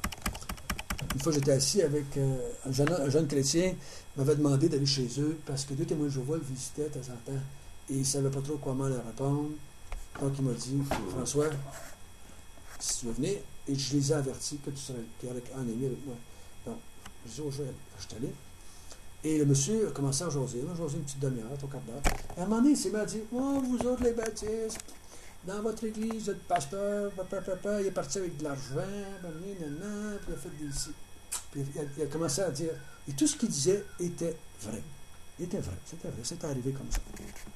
Une fois, j'étais assis avec euh, un, jeune, un jeune chrétien, il m'avait demandé d'aller chez eux parce que deux témoins de Jéhovah le visitaient de temps en temps. Et il ne savait pas trop comment leur répondre. Donc, il m'a dit, François, si tu veux venir, et je les ai avertis que tu serais avec un ami avec moi. Donc, je dis, oh, je vais je suis allé. Et le monsieur a commencé à jaser. Il a jasé une petite demi-heure, trois quarts d'heure. Et à un moment donné, il s'est mis à dire, oh, vous autres, les baptistes, dans votre église, vous êtes pasteur, papa, papa, il est parti avec de l'argent, puis il a fait des ici. Puis il a, il a commencé à dire, et tout ce qu'il disait était vrai. Il était vrai, c'était vrai, c'était arrivé comme ça.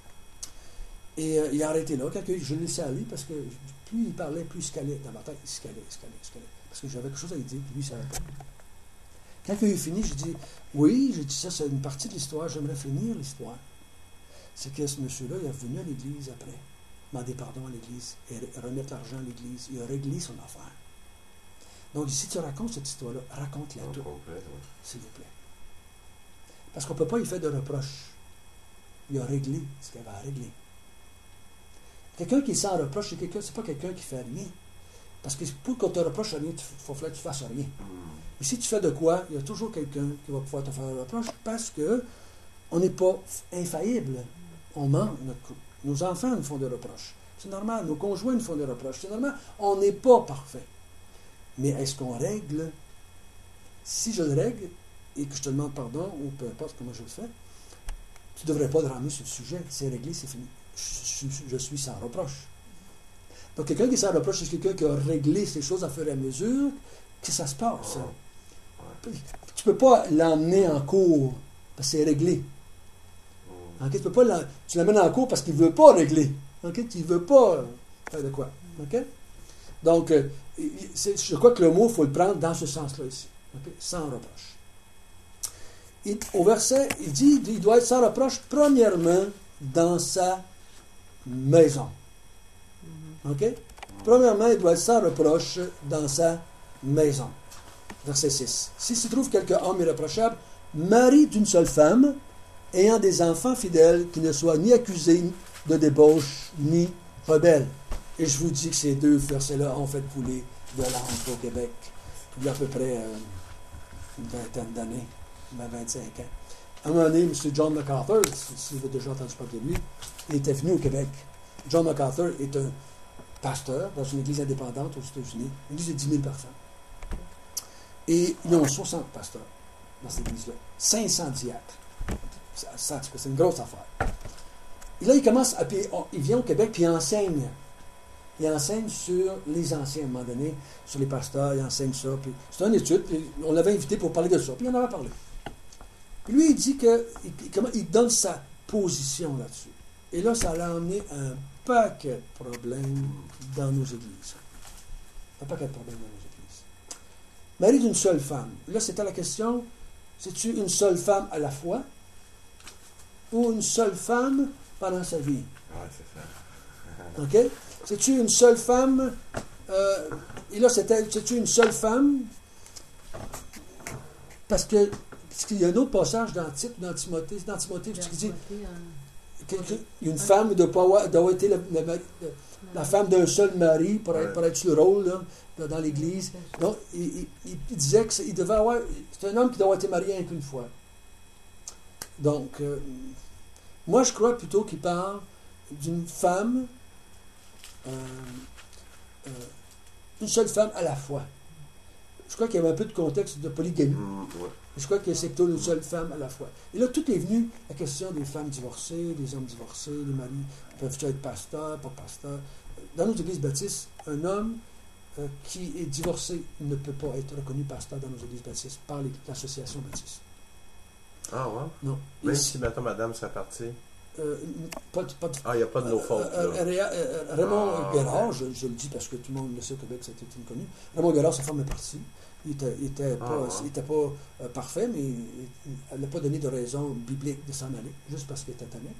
Et euh, il a arrêté là. Quand je l'ai laissé aller, parce que plus il parlait, plus il se calait. Dans ma tête, il se calait, il se calait, il se calait. Parce que j'avais quelque chose à lui dire, puis lui, il ne savait pas. Quand il a fini, j'ai dit, oui, j'ai dit ça, c'est une partie de l'histoire, j'aimerais finir l'histoire. C'est que ce monsieur-là, il est revenu à l'église après, demander pardon à l'église, et remettre l'argent à l'église. Il a réglé son affaire. Donc, si tu racontes cette histoire-là, raconte-la toute, s'il vous plaît. Parce qu'on ne peut pas y faire de reproches. Il a réglé ce qu'il avait à régler. Quelqu'un qui est sans reproche, c'est quelqu'un, c'est pas quelqu'un qui fait rien. Parce que pour qu'on te reproche rien, il faut que tu fasses rien. Mm. Et si tu fais de quoi, il y a toujours quelqu'un qui va pouvoir te faire un reproche parce que on n'est pas infaillible. On ment. Notre- nos enfants nous font des reproches. C'est normal. Nos conjoints nous font des reproches. C'est normal. On n'est pas parfait. Mais est-ce qu'on règle? Si je le règle et que je te demande pardon, ou peu importe comment je le fais, tu ne devrais pas le ramener sur le sujet. C'est réglé, c'est fini. Je, je- je suis sans reproche. Donc, quelqu'un qui est sans reproche, c'est quelqu'un qui a réglé ces choses à fur et à mesure que ça se passe. Ouais. Tu ne peux pas l'emmener en cours parce que c'est réglé. Mm. Ok? Tu peux pas l'en- tu l'amènes en cours parce qu'il ne veut pas régler. Ok? Tu ne veux pas faire de quoi. Ok? Donc, euh, il- c'est- je crois que le mot, il faut le prendre dans ce sens-là ici. Ok? Sans reproche. Et au verset, il dit il doit être sans reproche, premièrement, dans sa maison. OK? Premièrement, il doit être sans reproche dans sa maison. Verset six. Si se trouve quelque homme irréprochable, mari d'une seule femme, ayant des enfants fidèles, qui ne soient ni accusés de débauche, ni rebelles. Et je vous dis que ces deux versets-là ont fait couler de l'encre au Québec, il y a à peu près euh, une vingtaine d'années, vingt-cinq ans. À un moment donné, M. John MacArthur, si, si vous avez déjà entendu parler de lui, il était venu au Québec. John MacArthur est un pasteur dans une église indépendante aux États-Unis, une église de dix mille personnes. Et ils ont soixante pasteurs dans cette église-là, cinq cents diacres. Ça, ça, c'est une grosse affaire. Et là, il commence à, puis, on- il vient au Québec puis il enseigne. Il enseigne sur les anciens, à un moment donné, sur les pasteurs, il enseigne ça. Puis c'est une étude, puis on l'avait invité pour parler de ça, puis il en avait parlé. Puis lui, il dit que, il, comment, il donne sa position là-dessus. Et là, ça a amené un paquet de problèmes dans nos églises. Un paquet de problèmes dans nos églises. Mari d'une seule femme. Là, c'était la question, c'est-tu une seule femme à la fois ou une seule femme pendant sa vie? Ouais, c'est ça. OK? C'est-tu une seule femme? Euh, et là, c'était, c'est-tu une seule femme? Parce que, parce qu'il y a un autre passage dans Tite, dans Timothée, dans Timothée, qui dit qu'une femme doit, pas avoir, doit être la, la, la femme d'un seul mari pour être, pour être sur le rôle là, dans, dans l'Église. Donc, il, il, il disait que c'est, il devait avoir, c'est un homme qui doit avoir été marié un qu'une fois. Donc, euh, moi, je crois plutôt qu'il parle d'une femme, euh, euh, une seule femme à la fois. Je crois qu'il y avait un peu de contexte de polygamie. Mm, ouais. Je crois que c'est plutôt une seule femme à la fois. Et là, tout est venu, la question des femmes divorcées, des hommes divorcés, les maris peuvent-ils être pasteurs, pas pasteurs. Dans nos églises baptistes, un homme euh, qui est divorcé ne peut pas être reconnu pasteur dans nos églises baptistes par les- l'association baptiste. Ah, ouais? Non. Même Et si, mettons, madame serait partie. euh, pas, de- pas de- Ah, il n'y a pas de nos fautes, Euh, là. euh, Ré- euh, Raymond Ah, Guérard, ok. je, je le dis parce que tout le monde le sait au Québec, c'était une connue. Raymond Guérard, sa femme est partie. Il n'était il était Ah, pas, ouais. il était pas euh, parfait, mais il- il- elle n'a pas donné de raison biblique de s'en aller, juste parce qu'il était tanné.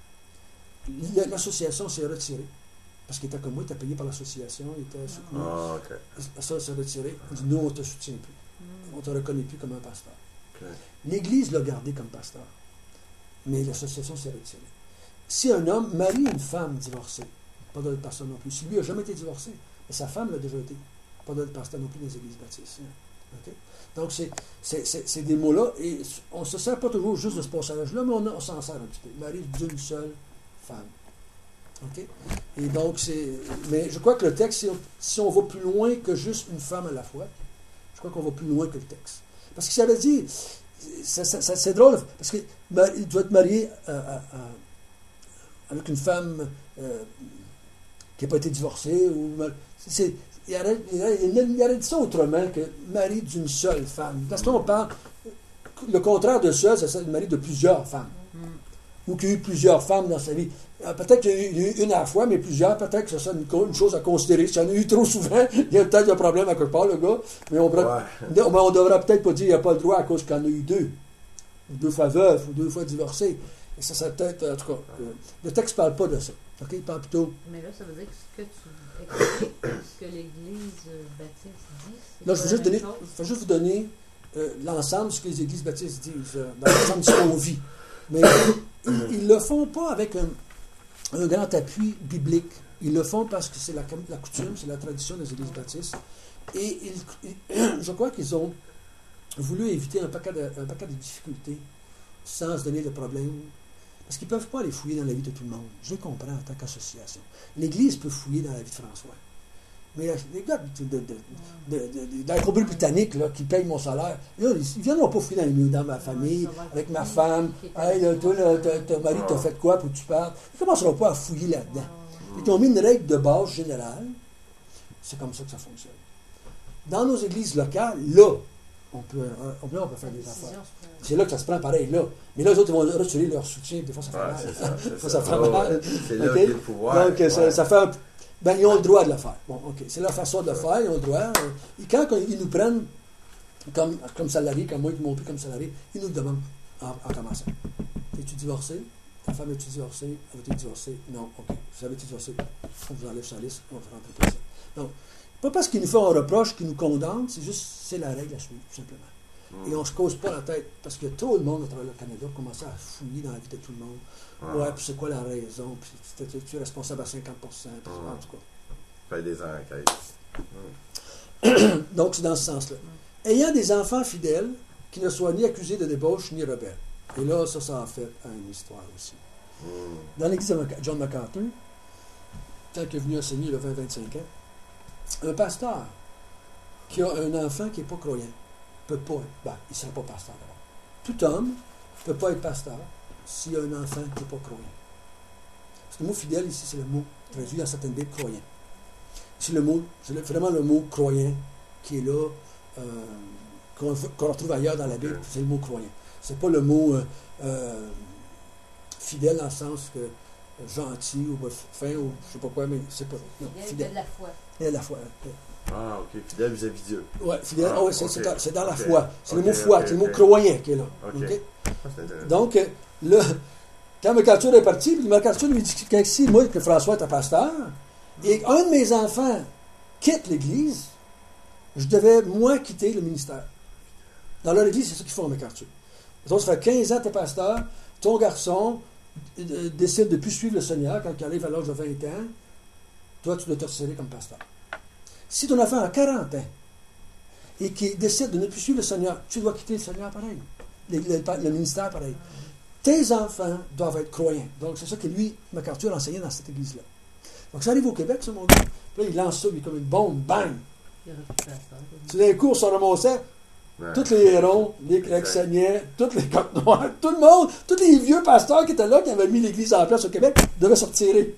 La- L'association s'est retirée. Parce qu'il était comme moi, il était payé par l'association, il était soutenu. Ah, ok. Ça s'est retiré. Il dit, nous, on ne te soutient plus. On ne te reconnaît plus comme un pasteur. Ok. L'Église l'a gardé comme pasteur. Mais l'association s'est retirée. Si un homme marie une femme divorcée, pas d'autre pasteur non plus. Si lui n'a jamais été divorcé, mais sa femme l'a déjà été, pas d'autre pasteur non plus dans les églises baptistes. Okay? Donc, c'est, c'est, c'est, c'est des mots-là, et on ne se sert pas toujours juste de ce passage-là, mais on, a- on s'en sert un petit peu. Marie d'une seule femme. OK? Et donc, c'est. Mais je crois que le texte, si on, si on va plus loin que juste une femme à la fois, je crois qu'on va plus loin que le texte. Parce que ça veut dire. Ça, ça, ça, c'est drôle, parce qu'il doit être marié à, à, à, avec une femme euh, qui n'a pas été divorcée. Ou, c'est, il, aurait, il, aurait, il aurait dit ça autrement que mari d'une seule femme. Parce qu'on parle. Le contraire de seul, c'est le mari de plusieurs femmes. Ou qu'il y a eu plusieurs femmes dans sa vie. Peut-être qu'il y a eu une à la fois, mais plusieurs, peut-être que c'est une, une chose à considérer. Si il y en a eu trop souvent, il y a peut-être un problème à quelque part, le gars. Mais on ne ouais. devrait peut-être pas dire qu'il n'y a pas le droit à cause qu'il y en a eu deux. Ou deux fois veuf, ou deux fois divorcé. Et ça, c'est peut-être, en tout cas, euh, le texte ne parle pas de ça. Okay? Il parle plutôt. Mais là, ça veut dire que ce que tu expliques, ce que l'Église baptiste dit, c'est là, je vais juste, donner, je vais juste vous donner euh, l'ensemble de ce que les églises baptistes disent, euh, dans l'ensemble de ce qu'on vit. Mais ils ne le font pas avec un, un grand appui biblique Ils le font parce que c'est la, la coutume, c'est la tradition des églises baptistes. Et ils, ils, je crois qu'ils ont voulu éviter un paquet de, un paquet de difficultés sans se donner de problèmes. Parce qu'ils ne peuvent pas aller fouiller dans la vie de tout le monde. Je les comprends en tant qu'association. L'Église peut fouiller dans la vie de François. Mais les gars de, de, de, de, de, de la Colombie-Britannique là, qui payent mon salaire, là, ils ne viendront pas fouiller dans, dans ma famille, avec ma femme. Hey, là, toi, là, ton mari t'a fait quoi pour que tu partes? Ils ne commenceront pas à fouiller là-dedans. Ils ont mis une règle de base générale. C'est comme ça que ça fonctionne. Dans nos églises locales, là, on peut, on peut, on peut faire des affaires. C'est là que ça se prend pareil, là. Mais là, les autres, ils vont retirer leur soutien. Des fois, ça fait Ouais, mal. c'est ça, c'est Des fois, ça. ça fait Oh, mal. ouais. C'est là OK? qu'il y a le pouvoir. Donc, ça, Ouais. ça fait un... Ben, ils ont le droit de le faire. Bon, OK. C'est leur façon de le faire. Ils ont le droit. Et quand ils nous prennent comme, comme salariés, comme moi, ils m'ont pris comme salariés, ils nous le demandent en, en commençant. Es-tu divorcé? Ta femme est-tu divorcée? Avez-tu divorcé? Non. OK. Vous avez été divorcé? On vous enlève sa liste. On va rentrer pour ça. Donc, pas parce qu'ils nous font un reproche, qu'ils nous condamnent, c'est juste, c'est la règle à suivre, tout simplement. Mm. Et on ne se cause pas la tête, parce que trop de monde à travers le Canada commence à fouiller dans la vie de tout le monde. Ah. Ouais, puis c'est quoi la raison? Puis tu, tu es responsable à cinquante pour cent. Puis, Mm. en tout cas. Faire des enquêtes. Mm. Donc, c'est dans ce sens-là. Ayant des enfants fidèles qui ne soient ni accusés de débauche ni rebelles. Et là, ça, ça a fait une histoire aussi. Mm. Dans l'église de John MacArthur, quand il est venu enseigner il y a vingt à vingt-cinq ans, un pasteur qui a un enfant qui n'est pas croyant ne peut pas être, ben, il ne sera pas pasteur d'abord. Tout homme ne peut pas être pasteur s'il a un enfant qui n'est pas croyant. Parce que le mot fidèle ici, c'est le mot traduit dans certaines Bibles croyant. C'est le mot, c'est vraiment le mot croyant qui est là, euh, qu'on, qu'on retrouve ailleurs dans la Bible, c'est le mot croyant. C'est pas le mot euh, euh, fidèle dans le sens que euh, gentil ou fin ou je sais pas quoi, mais c'est pas. Non, Fidèle fidèle. de la foi. Et la foi. Ah, ok. Fidèle vis-à-vis Dieu. Ouais, fidèle. Ah, Ah, ouais, c'est, ok. c'est, dans, c'est dans la Ok. foi. C'est Ok, le mot foi, ok, c'est le mot ok. croyant qui est là. Ok. OK? Ah, c'est intéressant. Donc, euh, là, quand MacArthur est parti, puis MacArthur lui dit que si moi, que François est un pasteur, et un de mes enfants quitte l'Église, je devais, moi, quitter le ministère. Dans leur Église, c'est ça qu'ils font, MacArthur. Donc, ça fait quinze ans que tu es pasteur, ton garçon euh, décide de ne plus suivre le Seigneur quand il arrive à l'âge de vingt ans, toi, tu dois te retirer comme pasteur. Si ton enfant a quarante ans et qui décide de ne plus suivre le Seigneur, tu dois quitter le Seigneur pareil, le, le, le ministère pareil. Tes enfants doivent être croyants. Donc, c'est ça que lui, MacArthur, enseignait dans cette église-là. Donc, ça arrive au Québec, ça, mon gars. Puis là, il lance ça, il est comme une bombe, bang! Il y aura plus de pasteur. Tout d'un coup, on se ramassait, Ouais. tous les hérons, les Claxoniens, tous les coqs noirs, tout le monde, tous les vieux pasteurs qui étaient là, qui avaient mis l'église en place au Québec, devaient se retirer.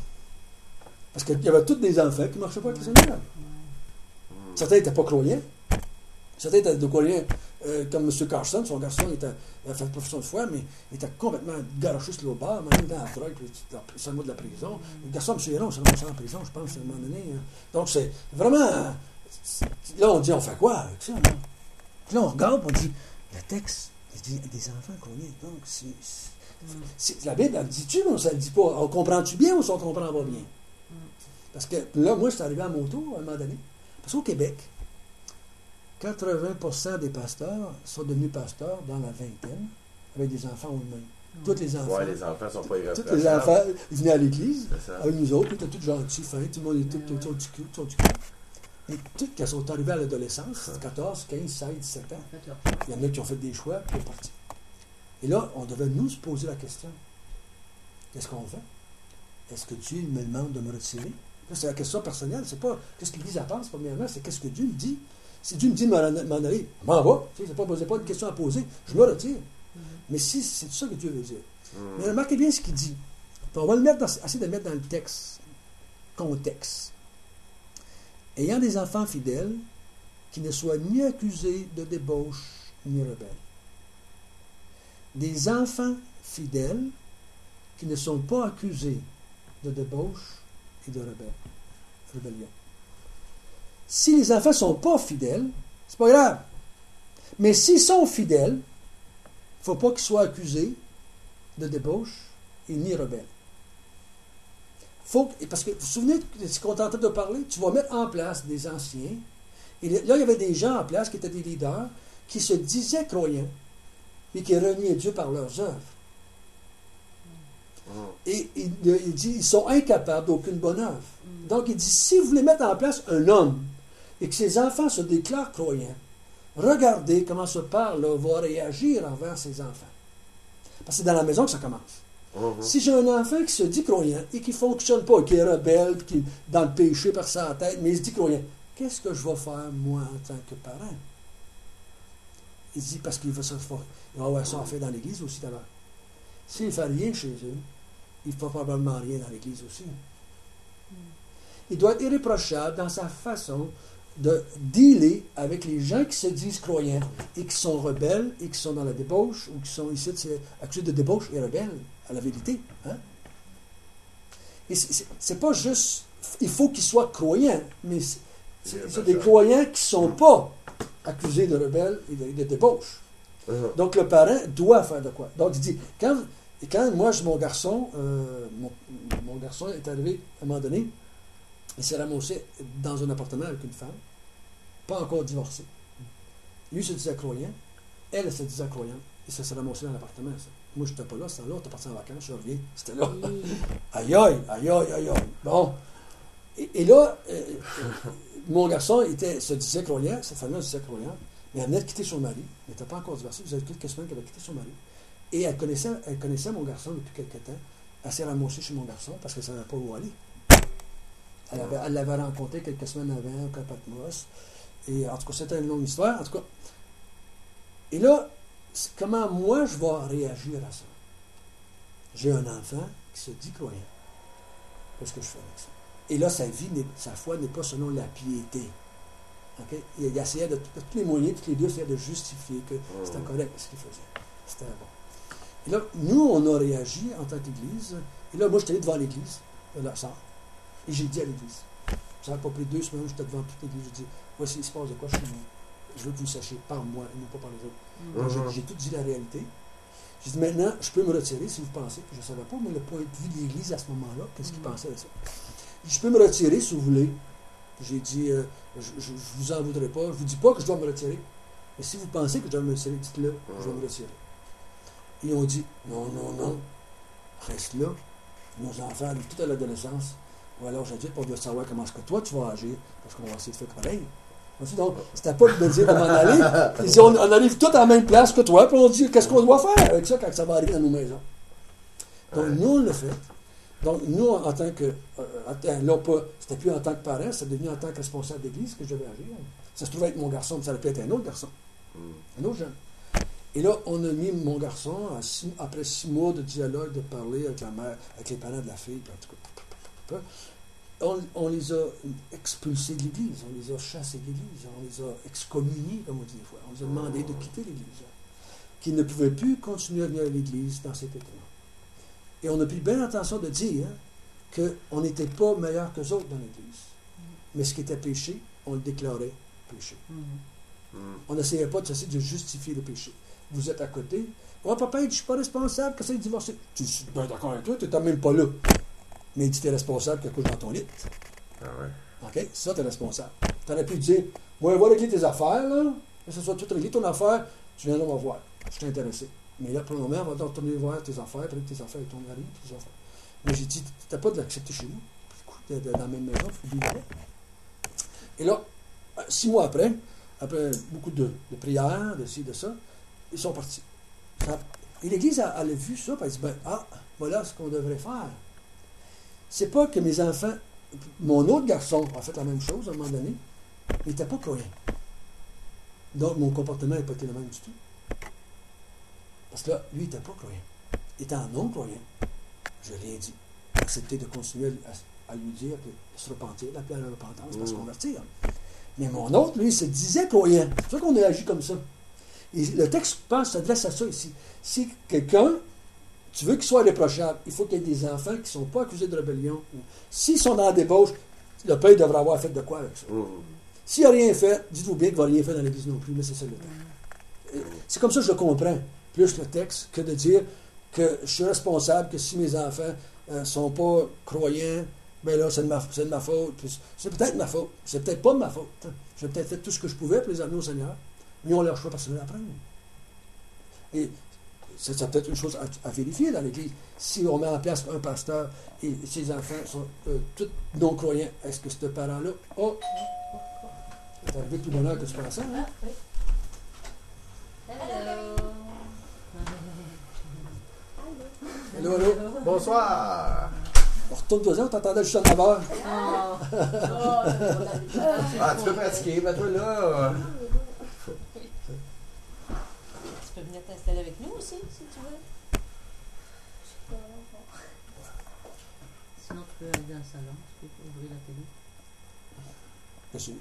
Parce qu'il y avait tous des enfants qui ne marchaient pas avec les Seigneur. Certains n'étaient pas croyants. Certains étaient de croyants, euh, comme M. Carson, son garçon, il était, il a fait profession de foi, mais il était complètement garoché sur le bord, même dans la drogue, c'est le mot de la prison. Le garçon, M. Héron, c'est le mot en prison, je pense, à un moment donné. Hein. Donc, c'est vraiment. C'est, là, on dit, on fait quoi avec ça? Là, Puis là on regarde, on dit, le texte, il dit des enfants croyants. Donc, c'est, c'est, c'est, la Bible, elle dit-tu, mais ça ne le dit pas. On comprend-tu bien ou ça ne comprend pas bien? Parce que là, moi, je suis arrivé à mon tour, à un moment donné. Parce qu'au Québec, quatre-vingts pour cent des pasteurs sont devenus pasteurs dans la vingtaine, avec des enfants eux-mêmes. Tous les enfants. Ouais, les enfants ne sont pas Tous irréprochables. les enfants, ils venaient à l'église, C'est ça. avec nous autres, ils étaient tous gentils, fins, tout le monde était tout, tout, tout, tout, tout, tout, tout. Et tous, quand ils sont arrivés à l'adolescence, quatorze, quinze, seize, dix-sept ans, Faites leur choix. il y en a qui ont fait des choix, puis ils sont partis. Et là, on devait nous se poser la question, qu'est-ce qu'on fait? Est-ce que Dieu me demande de me retirer? Là, c'est la question personnelle, c'est pas qu'est-ce que l'Église en pense, premièrement, c'est qu'est-ce que Dieu me dit. Si Dieu me dit de m'en, m'en aller, je m'en vais. Tu sais, c'est pas, c'est pas une question à poser, je me retire. Mhm. Mais si c'est ça que Dieu veut dire. Mm. Mais remarquez bien ce qu'il dit. Puis on va le mettre dans, essayer de le mettre dans le texte, contexte. Ayant des enfants fidèles qui ne soient ni accusés de débauche ni rebelles. Des enfants fidèles qui ne sont pas accusés de débauche et de rebelle, rébellion. Si les enfants ne sont pas fidèles, c'est pas grave. Mais s'ils sont fidèles, il ne faut pas qu'ils soient accusés de débauche et ni rebelles. Faut, parce que vous vous souvenez de ce qu'on est en train de parler? Tu vas mettre en place des anciens. Et là, il y avait des gens en place qui étaient des leaders qui se disaient croyants, mais qui reniaient Dieu par leurs œuvres. Et il, il dit, ils sont incapables d'aucune bonne œuvre. Donc, il dit, si vous voulez mettre en place un homme et que ses enfants se déclarent croyants, regardez comment ce père-là va réagir envers ses enfants. Parce que c'est dans la maison que ça commence. Mhm. Si j'ai un enfant qui se dit croyant et qui ne fonctionne pas, qui est rebelle, qui est dans le péché par sa tête, mais il se dit croyant, qu'est-ce que je vais faire, moi, en tant que parent? Il dit, parce qu'il va, ça, il va avoir ça à faire dans l'Église aussi, d'abord. S'il ne fait rien chez eux, il ne fera probablement rien dans l'Église aussi. Il doit être irréprochable dans sa façon de dealer avec les gens qui se disent croyants et qui sont rebelles et qui sont dans la débauche ou qui sont ici accusés de débauche et rebelles à la vérité. Hein? Et c'est, c'est pas juste, il faut qu'ils soient croyants, mais c'est, c'est, c'est des croyants qui ne sont pas accusés de rebelles et de, de débauche. Uh-huh. Donc le parent doit faire de quoi? Donc il dit, quand, quand moi, je, mon garçon, euh, mon, mon garçon est arrivé à un moment donné, il s'est ramassé dans un appartement avec une femme, pas encore divorcée. Lui se disait croyant, elle se disait croyante, et ça s'est ramassé dans l'appartement. Ça. Moi, je n'étais pas là, c'était là, on était parti en vacances, je reviens, c'était là. Aïe, aïe, aïe, aïe, aïe, aïe. Bon. Et, et là, euh, mon garçon était, se disait croyant, cette femme-là se disait croyante, mais elle venait de quitter son mari, elle n'était pas encore divorcée, vous avez quelques semaines qu'elle a quitté son mari. Et elle connaissait, elle connaissait mon garçon depuis quelques temps. Elle s'est ramassée chez mon garçon parce qu'elle ne savait pas où aller. Elle, avait, elle l'avait rencontré quelques semaines avant au Cap Patmos. Et en tout cas, c'était une longue histoire. En tout cas. Et là, comment moi je vais réagir à ça? J'ai un enfant qui se dit croyant. Qu'est-ce que je fais avec ça? Et là, sa vie, sa foi n'est pas selon la piété. Okay? Il, il essayait de, de tous les moyens, tous les deux essayaient de justifier que c'était correct ce qu'il faisait. C'était bon. Et là, nous, on a réagi en tant qu'Église. Et là, moi, j'étais allé devant l'Église, là, ça. Et j'ai dit à l'Église, ça n'a pas pris deux semaines, j'étais devant toute l'Église, j'ai dit, voici, il se passe de quoi chez moi. Je veux que vous le sachiez par moi et non pas par les autres. Mm-hmm. Donc, j'ai, j'ai tout dit la réalité. J'ai dit, maintenant, je peux me retirer si vous pensez, que je ne savais pas, mais le point de vue de l'Église à ce moment-là, qu'est-ce qu'il mm-hmm. pensait de ça. Je peux me retirer si vous voulez. J'ai dit, euh, je ne vous en voudrais pas, je ne vous dis pas que je dois me retirer. Mais si vous pensez que je dois me retirer, dites-le, mm-hmm. je vais me retirer. Ils ont dit, non, non, non, reste là. Nos enfants, tout à l'adolescence, ou alors j'ai dit, on doit savoir comment est-ce que toi tu vas agir, parce qu'on va essayer de faire pareil. Donc, c'était pas de me dire comment aller. Ils disent, on, on arrive tous à la même place que toi, puis on dit, qu'est-ce qu'on doit faire avec ça quand ça va arriver dans nos maisons. Donc, ouais. Nous, on l'a fait. Donc, nous, en tant que. Euh, là, pas, c'était plus en tant que parent, c'était devenu en tant que responsable d'église que je devais agir. Ça se trouvait être mon garçon, mais ça aurait pu être un autre garçon. Un autre jeune. Et là, on a mis mon garçon, à six, après six mois de dialogue, de parler avec la mère, avec les parents de la fille, en tout cas, on, on les a expulsés de l'Église, on les a chassés de l'Église, on les a excommuniés, comme on dit des fois. On les a demandé de quitter l'Église. Qu'ils ne pouvaient plus continuer à venir à l'Église dans cet état-là. Et on a pris bien attention de dire qu'on n'était pas meilleurs qu'eux autres dans l'Église. Mais ce qui était péché, on le déclarait péché. Mm-hmm. On n'essayait pas de, de justifier le péché. Vous êtes à côté. Oh, papa, je ne suis pas responsable que ça ait divorcé. Tu suis bien d'accord avec toi, tu n'étais même pas là. Mais il dit, tu es responsable que couche dans ton lit. Ah ouais. OK? Ça, tu es responsable. Tu aurais pu dire, moi, va régler tes affaires, là. Que ce soit tout réglé, ton affaire, tu viendras me voir. Je suis intéressé. Mais là, pour le moment, on va retourner voir tes affaires, régler tes affaires avec ton mari, tes affaires. Mais j'ai dit, tu n'as pas de l'accepter chez nous. Puis, écoute, dans la même maison, il faut vivre. Et là, six mois après, après beaucoup de, de prières, de ci, de ça, ils sont partis. Ça, et l'Église, elle, elle a vu ça, puis elle a dit, ben, ah, voilà ce qu'on devrait faire. C'est pas que mes enfants, mon autre garçon a fait la même chose à un moment donné, il n'était pas croyant. Donc, mon comportement n'a pas été le même du tout. Parce que là, lui, il n'était pas croyant. Étant non-croyant, je l'ai dit, accepter de continuer à, à lui dire de se repentir, d'appeler à la repentance, mmh. pour se convertir. Mais mon autre, lui, il se disait croyant. C'est pour ça qu'on a agi comme ça. Et le texte, je pense, s'adresse à ça ici. Si quelqu'un, tu veux qu'il soit réprochable, il faut qu'il y ait des enfants qui ne sont pas accusés de rébellion. S'ils sont dans la débauche, le père devrait avoir fait de quoi avec ça. Mmh. S'il n'a rien fait, dites-vous bien qu'il ne va rien faire dans l'Église non plus, mais c'est ça le texte. Mmh. C'est comme ça que je le comprends, plus le texte, que de dire que je suis responsable, que si mes enfants ne euh, sont pas croyants, bien là, c'est de ma, c'est de ma faute. Puis c'est peut-être de ma faute. C'est peut-être pas de ma faute. J'ai peut-être fait tout ce que je pouvais pour les amener au Seigneur. Mais ils ont leur choix personnel à prendre. Et c'est ça peut-être une chose à, à vérifier dans l'Église. Si on met en place un pasteur et ses enfants sont euh, tous non-croyants, est-ce que ce parent-là, oh, c'est arrivé tout bonheur que tu pensais, hein? Ah, oui. Hello. Allô, allô? Bonsoir! On retourne-toi-en, on t'entendait juste en avant. Oh. Ah, tu peux pratiquer, ben toi là. Tu peux venir t'installer avec nous aussi, si tu veux. Sinon, tu peux aller dans le salon, tu peux ouvrir la télé. Bien sûr.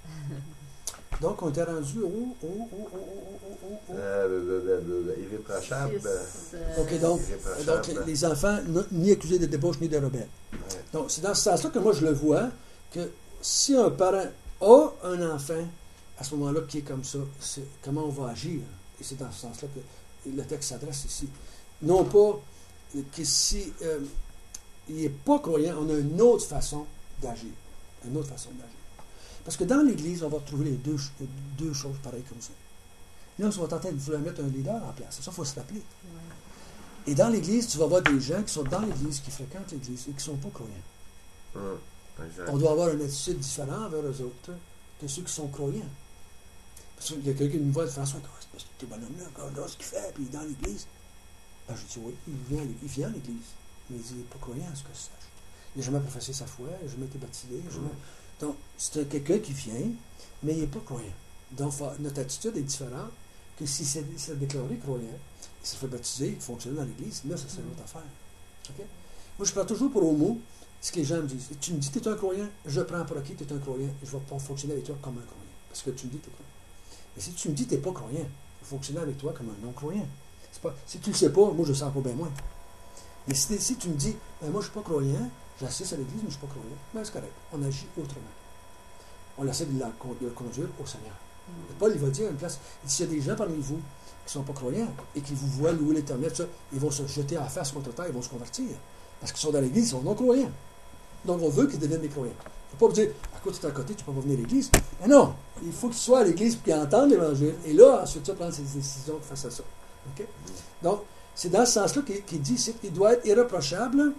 Donc, on était rendu au. au, au, au, au, au, au. Euh, irréprochable. Six, euh, OK, donc, donc les, les enfants, n- ni accusés de débauche ni de rebelles. Ouais. Donc, c'est dans ce sens-là que moi, je le vois, que si un parent a un enfant, à ce moment-là, qui est comme ça, c'est comment on va agir. Et c'est dans ce sens-là que le texte s'adresse ici. Non pas que si euh, il n'est pas croyant, on a une autre façon d'agir. Une autre façon d'agir. Parce que dans l'Église, on va retrouver les deux, deux choses pareilles comme ça. Là, on va tenter de vouloir mettre un leader en place. Ça, il faut se rappeler. Ouais. Et dans l'Église, tu vas voir des gens qui sont dans l'Église, qui fréquentent l'Église et qui ne sont pas croyants. Hum, exact. On doit avoir une attitude différente envers eux autres que ceux qui sont croyants. Parce qu'il y a quelqu'un qui me voit de François, c'est ce bonhomme-là, regarde ce qu'il fait, puis il est dans l'Église. Ben, je dis oui, il vient, il vient à l'Église, mais il n'est pas croyant, à ce que je sache. Il n'a jamais professé sa foi, il n'a jamais été baptisé. il n'a Jamais... Donc, c'est quelqu'un qui vient, mais il n'est pas croyant. Donc, notre attitude est différente que si c'est déclaré croyant, il se fait baptiser, il fonctionne dans l'Église, là, ça c'est une autre affaire. Okay? Moi, je prends toujours pour au mot ce que les gens me disent. Tu me dis que tu es un croyant, je prends pour acquis que tu es un croyant, et je vais pas fonctionner avec toi comme un croyant. Parce que tu me dis que tu es croyant. Mais si tu me dis que tu n'es pas croyant, je vais fonctionner avec toi comme un non-croyant. Pas, si tu ne le sais pas, moi, je ne sens pas bien moins. Mais si, si tu me dis, ben, moi, je ne suis pas croyant, j'assiste à l'Église, mais je ne suis pas croyant, ben, c'est correct. On agit autrement. On essaie de, la, de le conduire au Seigneur. Mm. Paul, il va dire à une place, il dit, s'il y a des gens parmi vous qui ne sont pas croyants et qui vous voient louer l'Éternel, ça, ils vont se jeter à la face contre terre, ils vont se convertir. Parce qu'ils sont dans l'Église, ils sont non-croyants. Donc, on veut qu'ils deviennent des croyants. Il ne faut pas vous dire, à côté, tu es à côté, tu ne peux pas venir à l'Église. Mais non, il faut qu'ils soient à l'Église pour qu'ils entendent l'Évangile. Et là, ensuite, tu vas prendre ses décisions face à ça. Okay? Donc, c'est dans ce sens-là qu'il, qu'il dit qu'il doit être irréprochable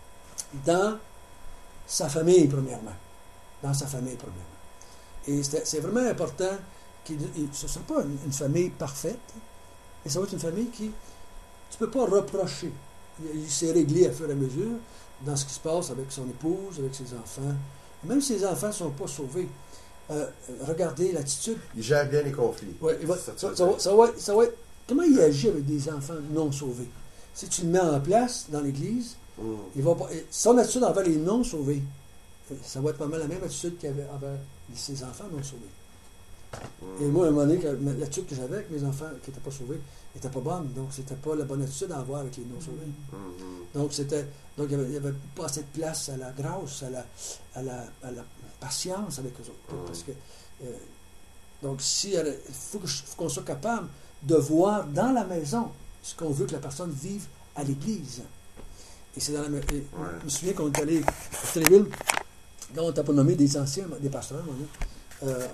dans sa famille, premièrement. Dans sa famille, premièrement. Et c'est, c'est vraiment important que ce ne soit pas une, une famille parfaite, mais ça va être une famille qui, tu ne peux pas reprocher. Il, il s'est réglé à fur et à mesure dans ce qui se passe avec son épouse, avec ses enfants. Même si les enfants ne sont pas sauvés, euh, regardez l'attitude. Il gère bien les conflits. Ouais, il va, ça, ça, ça, va, ça, va, ça va être. Comment il agit avec des enfants non sauvés? Si tu le mets en place dans l'Église, mm. il va pas, son attitude envers les non sauvés, ça va être pas mal la même attitude qu'il avait envers ses enfants non sauvés. Mm. Et moi, à un moment donné, l'attitude que j'avais avec mes enfants qui n'étaient pas sauvés n'était pas bonne. Donc, c'était pas la bonne attitude à avoir avec les non sauvés. Mm. Donc, c'était, donc il n'y avait, avait pas assez de place à la grâce, à la, à la, à la patience avec eux autres. Mm. Parce que, euh, donc, si il faut, faut qu'on soit capable de voir dans la maison ce qu'on veut que la personne vive à l'Église. Et c'est dans la maison. Ouais. Je me souviens qu'on est allé à Tréville, quand on t'a pas nommé des anciens, des pasteurs, euh,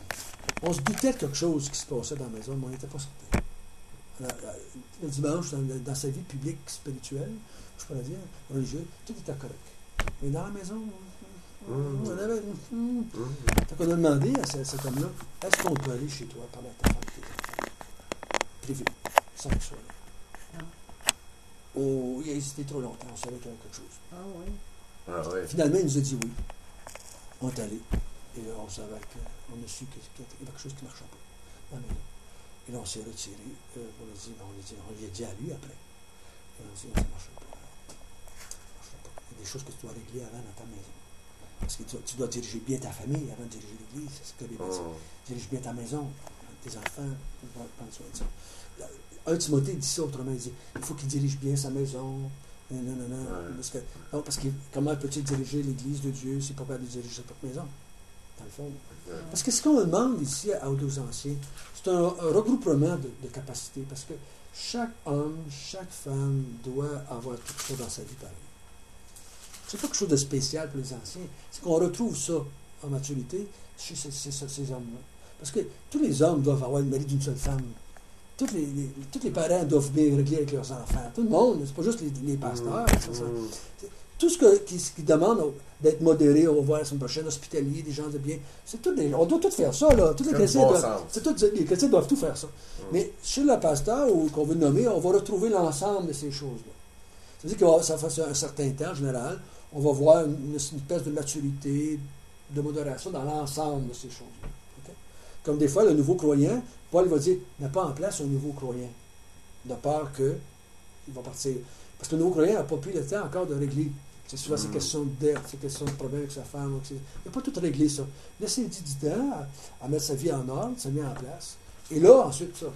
on se doutait de quelque chose qui se passait dans la maison, mais on n'était pas certain. Le dimanche, dans, dans sa vie publique, spirituelle, je pourrais dire, religieuse, tout était correct. Mais dans la maison, on, mmh. on avait. Mmh. Mmh. Donc on a demandé à cet, cet homme-là, est-ce qu'on peut aller chez toi parler à ta femme qui est privé, sans que ce soit là? Oh, il a hésité trop longtemps, on savait qu'il y avait quelque chose. Ah oui. Ah, ouais. Finalement, il nous a dit oui. On est allé. Et là, on savait qu'on a su qu'il y avait quelque chose qui ne marchait pas dans la maison. Et là, on s'est retiré. Euh, on, a dit, on, a dit, on lui a dit à lui après. Et on a dit, ça ne marchait pas. Ça marchait pas. Il y a des choses que tu dois régler avant dans ta maison. Parce que tu, tu dois diriger bien ta famille avant de diriger l'Église. C'est ce que les oh. Dirige bien ta maison, tes enfants, prendre soin de ça. un Timothée dit ça autrement. Il dit, il faut qu'il dirige bien sa maison. Non, non, non, non. Ouais. Parce que, non, parce que comment peut-il diriger l'Église de Dieu s'il n'est pas capable de diriger sa propre maison? Dans le fond. Ouais. Parce que ce qu'on demande ici aux deux anciens, c'est un, un regroupement de, de capacités. Parce que chaque homme, chaque femme doit avoir quelque chose dans sa vie pareil. C'est pas quelque chose de spécial pour les anciens. C'est qu'on retrouve ça en maturité chez ces, ces, ces hommes-là. Parce que tous les hommes doivent avoir le mari d'une seule femme. tous les, les, tous les parents doivent bien régler avec leurs enfants. Tout le monde, c'est pas juste les, les pasteurs. Mmh. Ça, ça. Tout ce que, qui, qui demande d'être modéré, on va voir la semaine prochaine, hospitalier, des gens de bien. C'est tout des, on doit tout faire ça, là. Tous les chrétiens, bon doivent, c'est tout, les chrétiens doivent tout faire ça. Mmh. Mais chez le pasteur ou qu'on veut nommer, on va retrouver l'ensemble de ces choses-là. C'est-à-dire que ça fait un certain temps, en général, on va voir une, une espèce de maturité, de modération dans l'ensemble de ces choses-là. Okay? Comme des fois, le nouveau croyant, Paul va dire, n'a pas en place un nouveau croyant, de peur qu'il va partir. Parce que le nouveau croyant n'a pas pris le temps encore de régler. C'est souvent mm. ces questions de dette, ces questions de problèmes avec sa femme. Il n'a pas tout réglé ça. Laissez du temps à, à mettre sa vie en ordre, sa vie en place. Et là, ensuite, ça,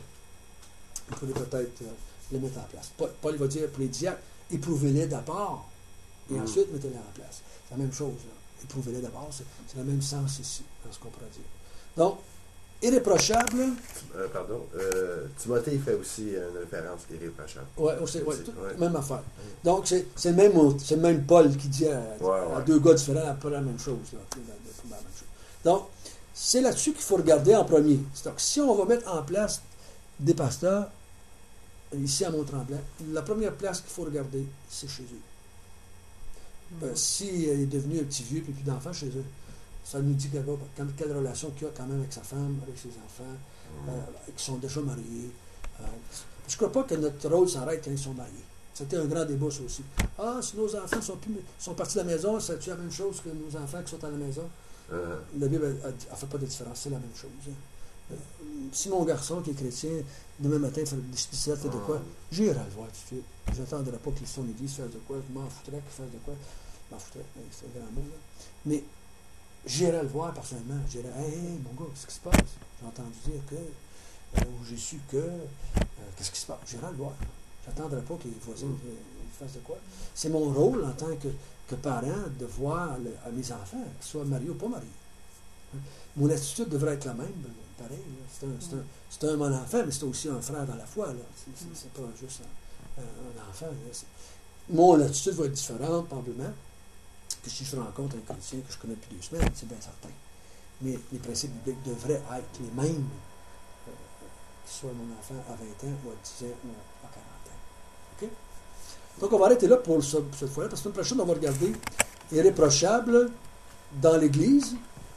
il faudrait peut-être euh, le mettre en place. Paul, Paul va dire pour les diacres, éprouvez-les d'abord, et mm. ensuite mettez-les en place. C'est la même chose. Là. Éprouvez-les d'abord, c'est, c'est le même sens ici, dans ce qu'on pourrait dire. Donc, irréprochable. Euh, pardon. Euh, Timothée fait aussi une référence irréprochable. Oui, ouais, ouais, même affaire. Donc, c'est, c'est, le même, c'est le même Paul qui dit à, ouais, à ouais. deux gars différents un peu la même chose. Là, la même chose. Donc, c'est là-dessus qu'il faut regarder en premier. Donc, si on va mettre en place des pasteurs, ici à Mont-Tremblant, la première place qu'il faut regarder, c'est chez eux. Mm. Euh, S'il est devenu un petit vieux et plus d'enfants chez eux, ça nous dit quelle, quelle relation qu'il a quand même avec sa femme, avec ses enfants, mmh. euh, qui sont déjà mariés. Euh, je ne crois pas que notre rôle s'arrête quand ils sont mariés. C'était un grand débat, ça aussi. Ah, si nos enfants sont, plus, sont partis de la maison, c'est-tu la même chose que nos enfants qui sont à la maison? Mmh. La Bible ne fait pas de différence, c'est la même chose. Hein. Euh, si mon garçon qui est chrétien, demain matin, fait décider de quoi, j'irai le voir tout de suite. Je n'attendrai pas qu'il son église fasse de quoi, je m'en foutrais qu'il fasse de quoi. Je m'en foutrais, c'est un grand mot. Là. Mais j'irai le voir personnellement. Je dirais, hey, hey, mon gars, qu'est-ce qui se passe? J'ai entendu dire que, euh, ou j'ai su que, euh, qu'est-ce qui se passe? J'irai le voir. J'attendrai pas que les voisins euh, fassent de quoi. C'est mon rôle en tant que, que parent de voir le, à mes enfants, qu'ils soient mariés ou pas mariés. Hein? Mon attitude devrait être la même, pareil. Là. C'est, un, c'est, un, c'est un mon enfant, mais c'est aussi un frère dans la foi. Là. C'est, c'est, c'est pas juste un, un, un enfant. Là. Mon attitude va être différente, probablement, que si je rencontre un chrétien que je connais depuis deux semaines, c'est bien certain. Mais les principes bibliques devraient être les mêmes, euh, qu'il soit mon enfant à vingt ans, ou à dix ans, ou à quarante ans. OK? Donc, on va arrêter là pour ce, cette fois-là, parce que la prochaine, on va regarder irréprochable dans l'Église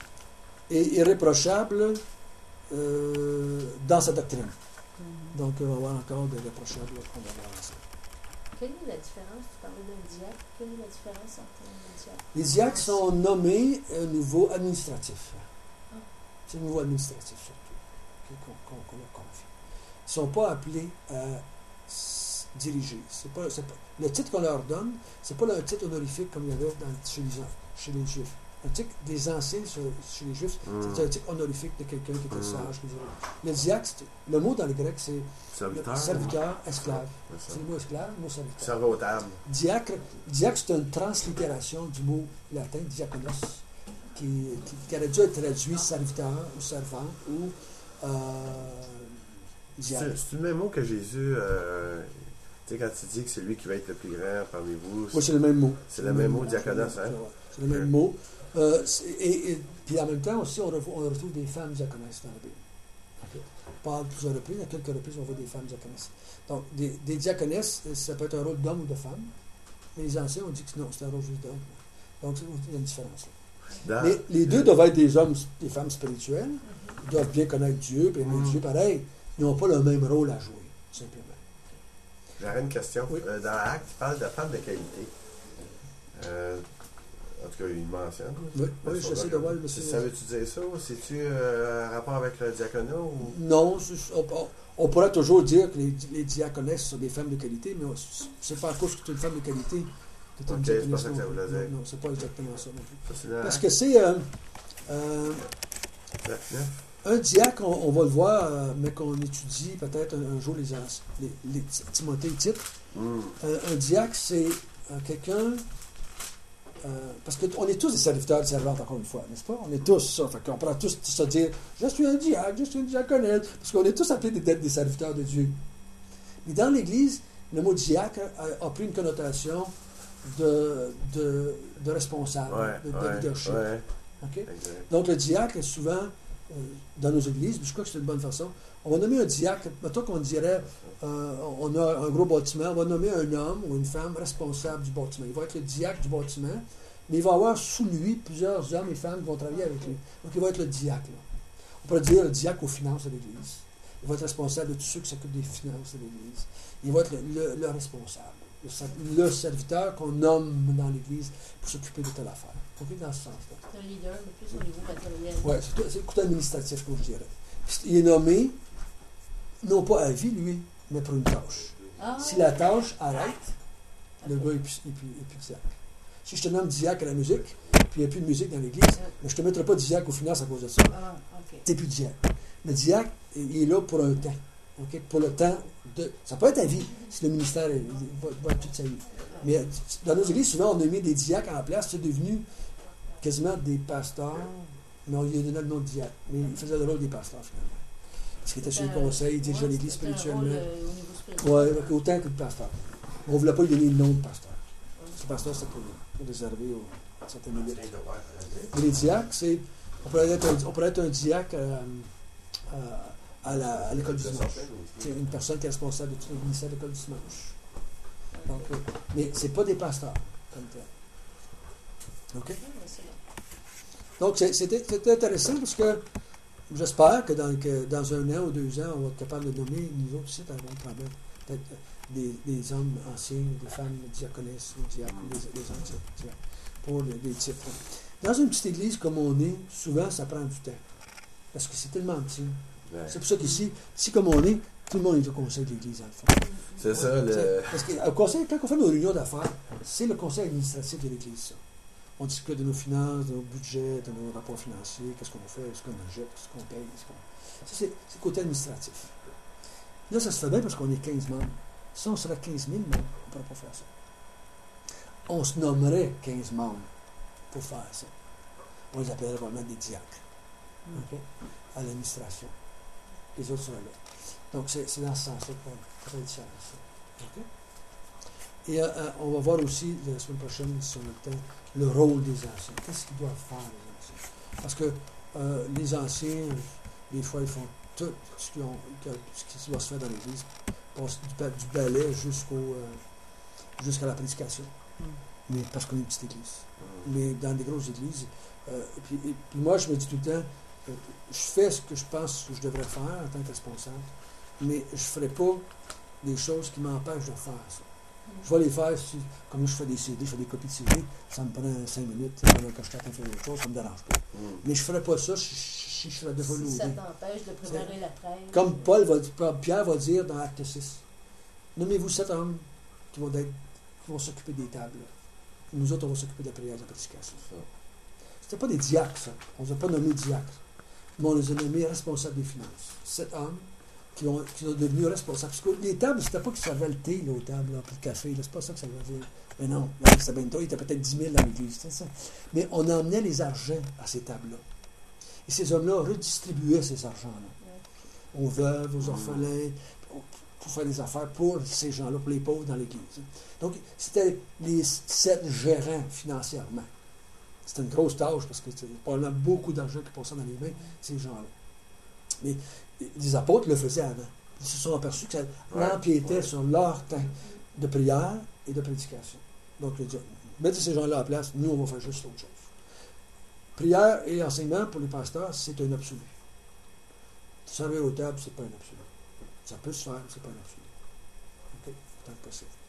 et irréprochable euh, dans sa doctrine. Mm-hmm. Donc, on va voir encore des irréprochables qu'on va voir ensemble. Quelle est la différence? Tu parlais d'un diacre. Quelle est la différence entre un diacre? Les diacres sont nommés au niveau administratif. Ah. C'est au niveau administratif surtout okay, qu'on, qu'on, qu'on leur confie. Ils ne sont pas appelés à s- diriger. C'est pas, c'est pas, le titre qu'on leur donne, c'est pas un titre honorifique comme il y avait dans, chez, les, chez les Juifs. Un titre des anciens chez les Juifs, mm. c'est un titre honorifique de quelqu'un qui était mm. sage. Qui le diacre, le mot dans le grec, c'est serviteur, serviteur esclave. C'est, c'est le mot esclave, le mot serviteur. Servitable. Diacre, diacre, c'est une translittération du mot latin diaconos, qui, qui, qui aurait dû être traduit serviteur ou servant ou euh, diacre. C'est, c'est le même mot que Jésus. Euh, tu sais, quand tu dis que c'est lui qui va être le plus grand parmi vous. Oui, c'est le même mot. C'est, c'est le même mot, diaconos, hein? C'est le même mot. Euh, et, et puis en même temps aussi, on retrouve, on retrouve des femmes diaconesses dans la Bible. Okay. Pas à plusieurs reprises, à quelques reprises, on voit des femmes diaconesses. Donc, des, des diaconesses, ça peut être un rôle d'homme ou de femme. Mais les anciens ont dit que non, c'est un rôle juste d'homme. Donc, il y a une différence là. Mais les deux doivent être des hommes, des femmes spirituelles. Ils doivent bien connaître Dieu, puis aimer mm. Dieu pareil. Ils n'ont pas le même rôle à jouer, simplement. J'aurais une question. Oui. Euh, dans l'acte, tu parles de femmes de qualité. Euh, En tout cas, il mentionne. Oui, oui j'essaie de voir le monsieur. Ça veut-tu dire ça ou c'est-tu euh, un rapport avec le diaconat ou... Non, on, on pourrait toujours dire que les, les diaconesses sont des femmes de qualité, mais c'est pas à cause que tu es une femme de qualité que tu es une okay, diaconesse. C'est pas ça que ça voulait dire. Non, non, c'est pas exactement ça non plus. Ça, parce que c'est. Euh, euh, un diacre, on, on va le voir, euh, mais qu'on étudie peut-être un, un jour les, les, les Timothée titre. Mm. Euh, un diacre, c'est euh, quelqu'un. Euh, parce qu'on est tous des serviteurs et des servantes, encore une fois, n'est-ce pas? On est tous ça. Fait qu'on pourra tous se dire je suis un diacre, je suis une diaconesse, parce qu'on est tous appelés d'être des serviteurs de Dieu. Mais dans l'Église, le mot diacre a, a pris une connotation de, de, de responsable, ouais, de, de ouais, leadership. Ouais. Okay? Donc le diacre, souvent, euh, dans nos églises, je crois que c'est une bonne façon, On va nommer un diacre. Mettons qu'on dirait, euh, on a un gros bâtiment, on va nommer un homme ou une femme responsable du bâtiment. Il va être le diacre du bâtiment, mais il va avoir sous lui plusieurs hommes et femmes qui vont travailler avec lui. Donc, il va être le diacre. Là. On pourrait dire le diacre aux finances de l'Église. Il va être responsable de tous ceux qui s'occupent des finances de l'Église. Il va être le, le, le responsable, le, le serviteur qu'on nomme dans l'Église pour s'occuper de telle affaire. OK, dans ce sens-là. C'est un leader, mais plus au niveau matériel. Oui, c'est, c'est côté administratif, comme je dirais. Puis, il est nommé, non pas à vie, lui, mais pour une tâche. Ah, Si la tâche arrête, le gars n'est plus, est plus, est plus diacre. Si je te nomme diacre à la musique, puis il n'y a plus de musique dans l'Église, mais je ne te mettrai pas diacre aux finances à cause de ça. Ah, ok. Tu n'es plus diacre. Le diacre, il est là pour un temps. Okay? Pour le temps de. Ça peut être à vie, si le ministère il va, va être toute sa vie. Mais dans nos églises, souvent, on a mis des diacres en place. C'est devenu quasiment des pasteurs. Mais on lui a donné le nom de diacre. Mais il faisait le rôle des pasteurs, finalement. Parce qu'il était sur le conseil, il dirigeait l'Église spirituellement. Oui, autant que le pasteur. On ne voulait pas lui donner le nom de pasteur. Le pasteur, c'est pour, pour réserver aux certaines élites. Mais les diacres, c'est. On pourrait être un, on pourrait être un diacre euh, euh, à, la, à l'école du dimanche. C'est une personne qui est responsable de tout le ministère de l'école du dimanche. Donc, oui. Mais ce n'est pas des pasteurs, comme tel. OK? Donc, c'est, c'était, c'était intéressant parce que j'espère que dans, que dans un an ou deux ans, on va être capable de nommer, nous autres ici, quand même, peut-être des, des hommes anciens, des femmes diaconesses ou diacres, des, des hommes diacres, pour les, les titres. Dans une petite église comme on est, souvent, ça prend du temps. Parce que c'est tellement petit. Ouais. C'est pour ça qu'ici, si comme on est, tout le monde est au conseil de l'église, en fait. C'est ouais. ça, le... Parce que, au conseil, quand on fait nos réunions d'affaires, c'est le conseil administratif de l'église, ça. On discute de nos finances, de nos budgets, de nos rapports financiers, qu'est-ce qu'on fait, ce qu'on achète, ce qu'on paye, ce qu'on... Ça, c'est, c'est le côté administratif. Là, ça se fait bien parce qu'on est quinze membres. Si on serait quinze mille membres, on ne pourrait pas faire ça. On se nommerait quinze membres pour faire ça. On les appellerait probablement des diacres. Okay? À l'administration. Les autres seraient là. Donc, c'est, c'est dans ce sens-là qu'on fait différence. Okay? Et euh, euh, on va voir aussi, la semaine prochaine, si on a le temps, le rôle des anciens. Qu'est-ce qu'ils doivent faire, les anciens? Parce que euh, les anciens, des fois, ils font tout ce, qu'ils ont, ce qui doit se faire dans l'Église. Du, du balai jusqu'au, euh, jusqu'à la prédication. Mm. Mais parce qu'on est une petite église. Mm. Mais dans des grosses églises, euh, et puis, et, puis moi, je me dis tout le temps, euh, je fais ce que je pense que je devrais faire en tant que responsable, mais je ne ferai pas des choses qui m'empêchent de faire ça. Je vais les faire, si, comme je fais des C D, je fais des copies de C D, ça me prend cinq minutes, pendant que je suis en train de faire autre chose, ça ne me dérange pas. Mm. Mais je ne ferais pas ça si, si je serais déjà loadé. Si ça t'empêche de préparer C'est, la presse. Comme Paul va, Pierre va dire dans Acte six, nommez-vous sept hommes qui vont, être, qui vont s'occuper des tables. Nous autres, on va s'occuper de la prière et de la prédication. C'était pas des diacres, ça. On ne les a pas nommés diacres. Mais on les a nommés responsables des finances. Sept hommes qui, ont, qui sont devenus responsables. Parce que les tables, c'était pas qu'ils servaient le thé, là, aux tables, là, puis le café. Là, c'est pas ça que ça veut dire. Mais non, là, c'était bien tôt, il y était peut-être dix mille dans l'église. C'est ça. Mais on emmenait les argents à ces tables-là. Et ces hommes-là redistribuaient ces argents-là. Aux veuves, aux orphelins, pour faire des affaires pour ces gens-là, pour les pauvres dans l'église. Donc, c'était les sept gérants financièrement. C'était une grosse tâche parce que c'était probablement beaucoup d'argent qui passait dans les mains de ces gens-là. Mais les apôtres le faisaient avant. Ils se sont aperçus que ça ouais, empiétait ouais. sur leur temps de prière et de prédication. Donc, ils disaient, mettez ces gens-là à place, nous, on va faire juste autre chose. Prière et enseignement pour les pasteurs, c'est un absolu. Servir aux tables, c'est pas un absolu. Ça peut se faire, mais c'est pas un absolu. OK? Tant que possible.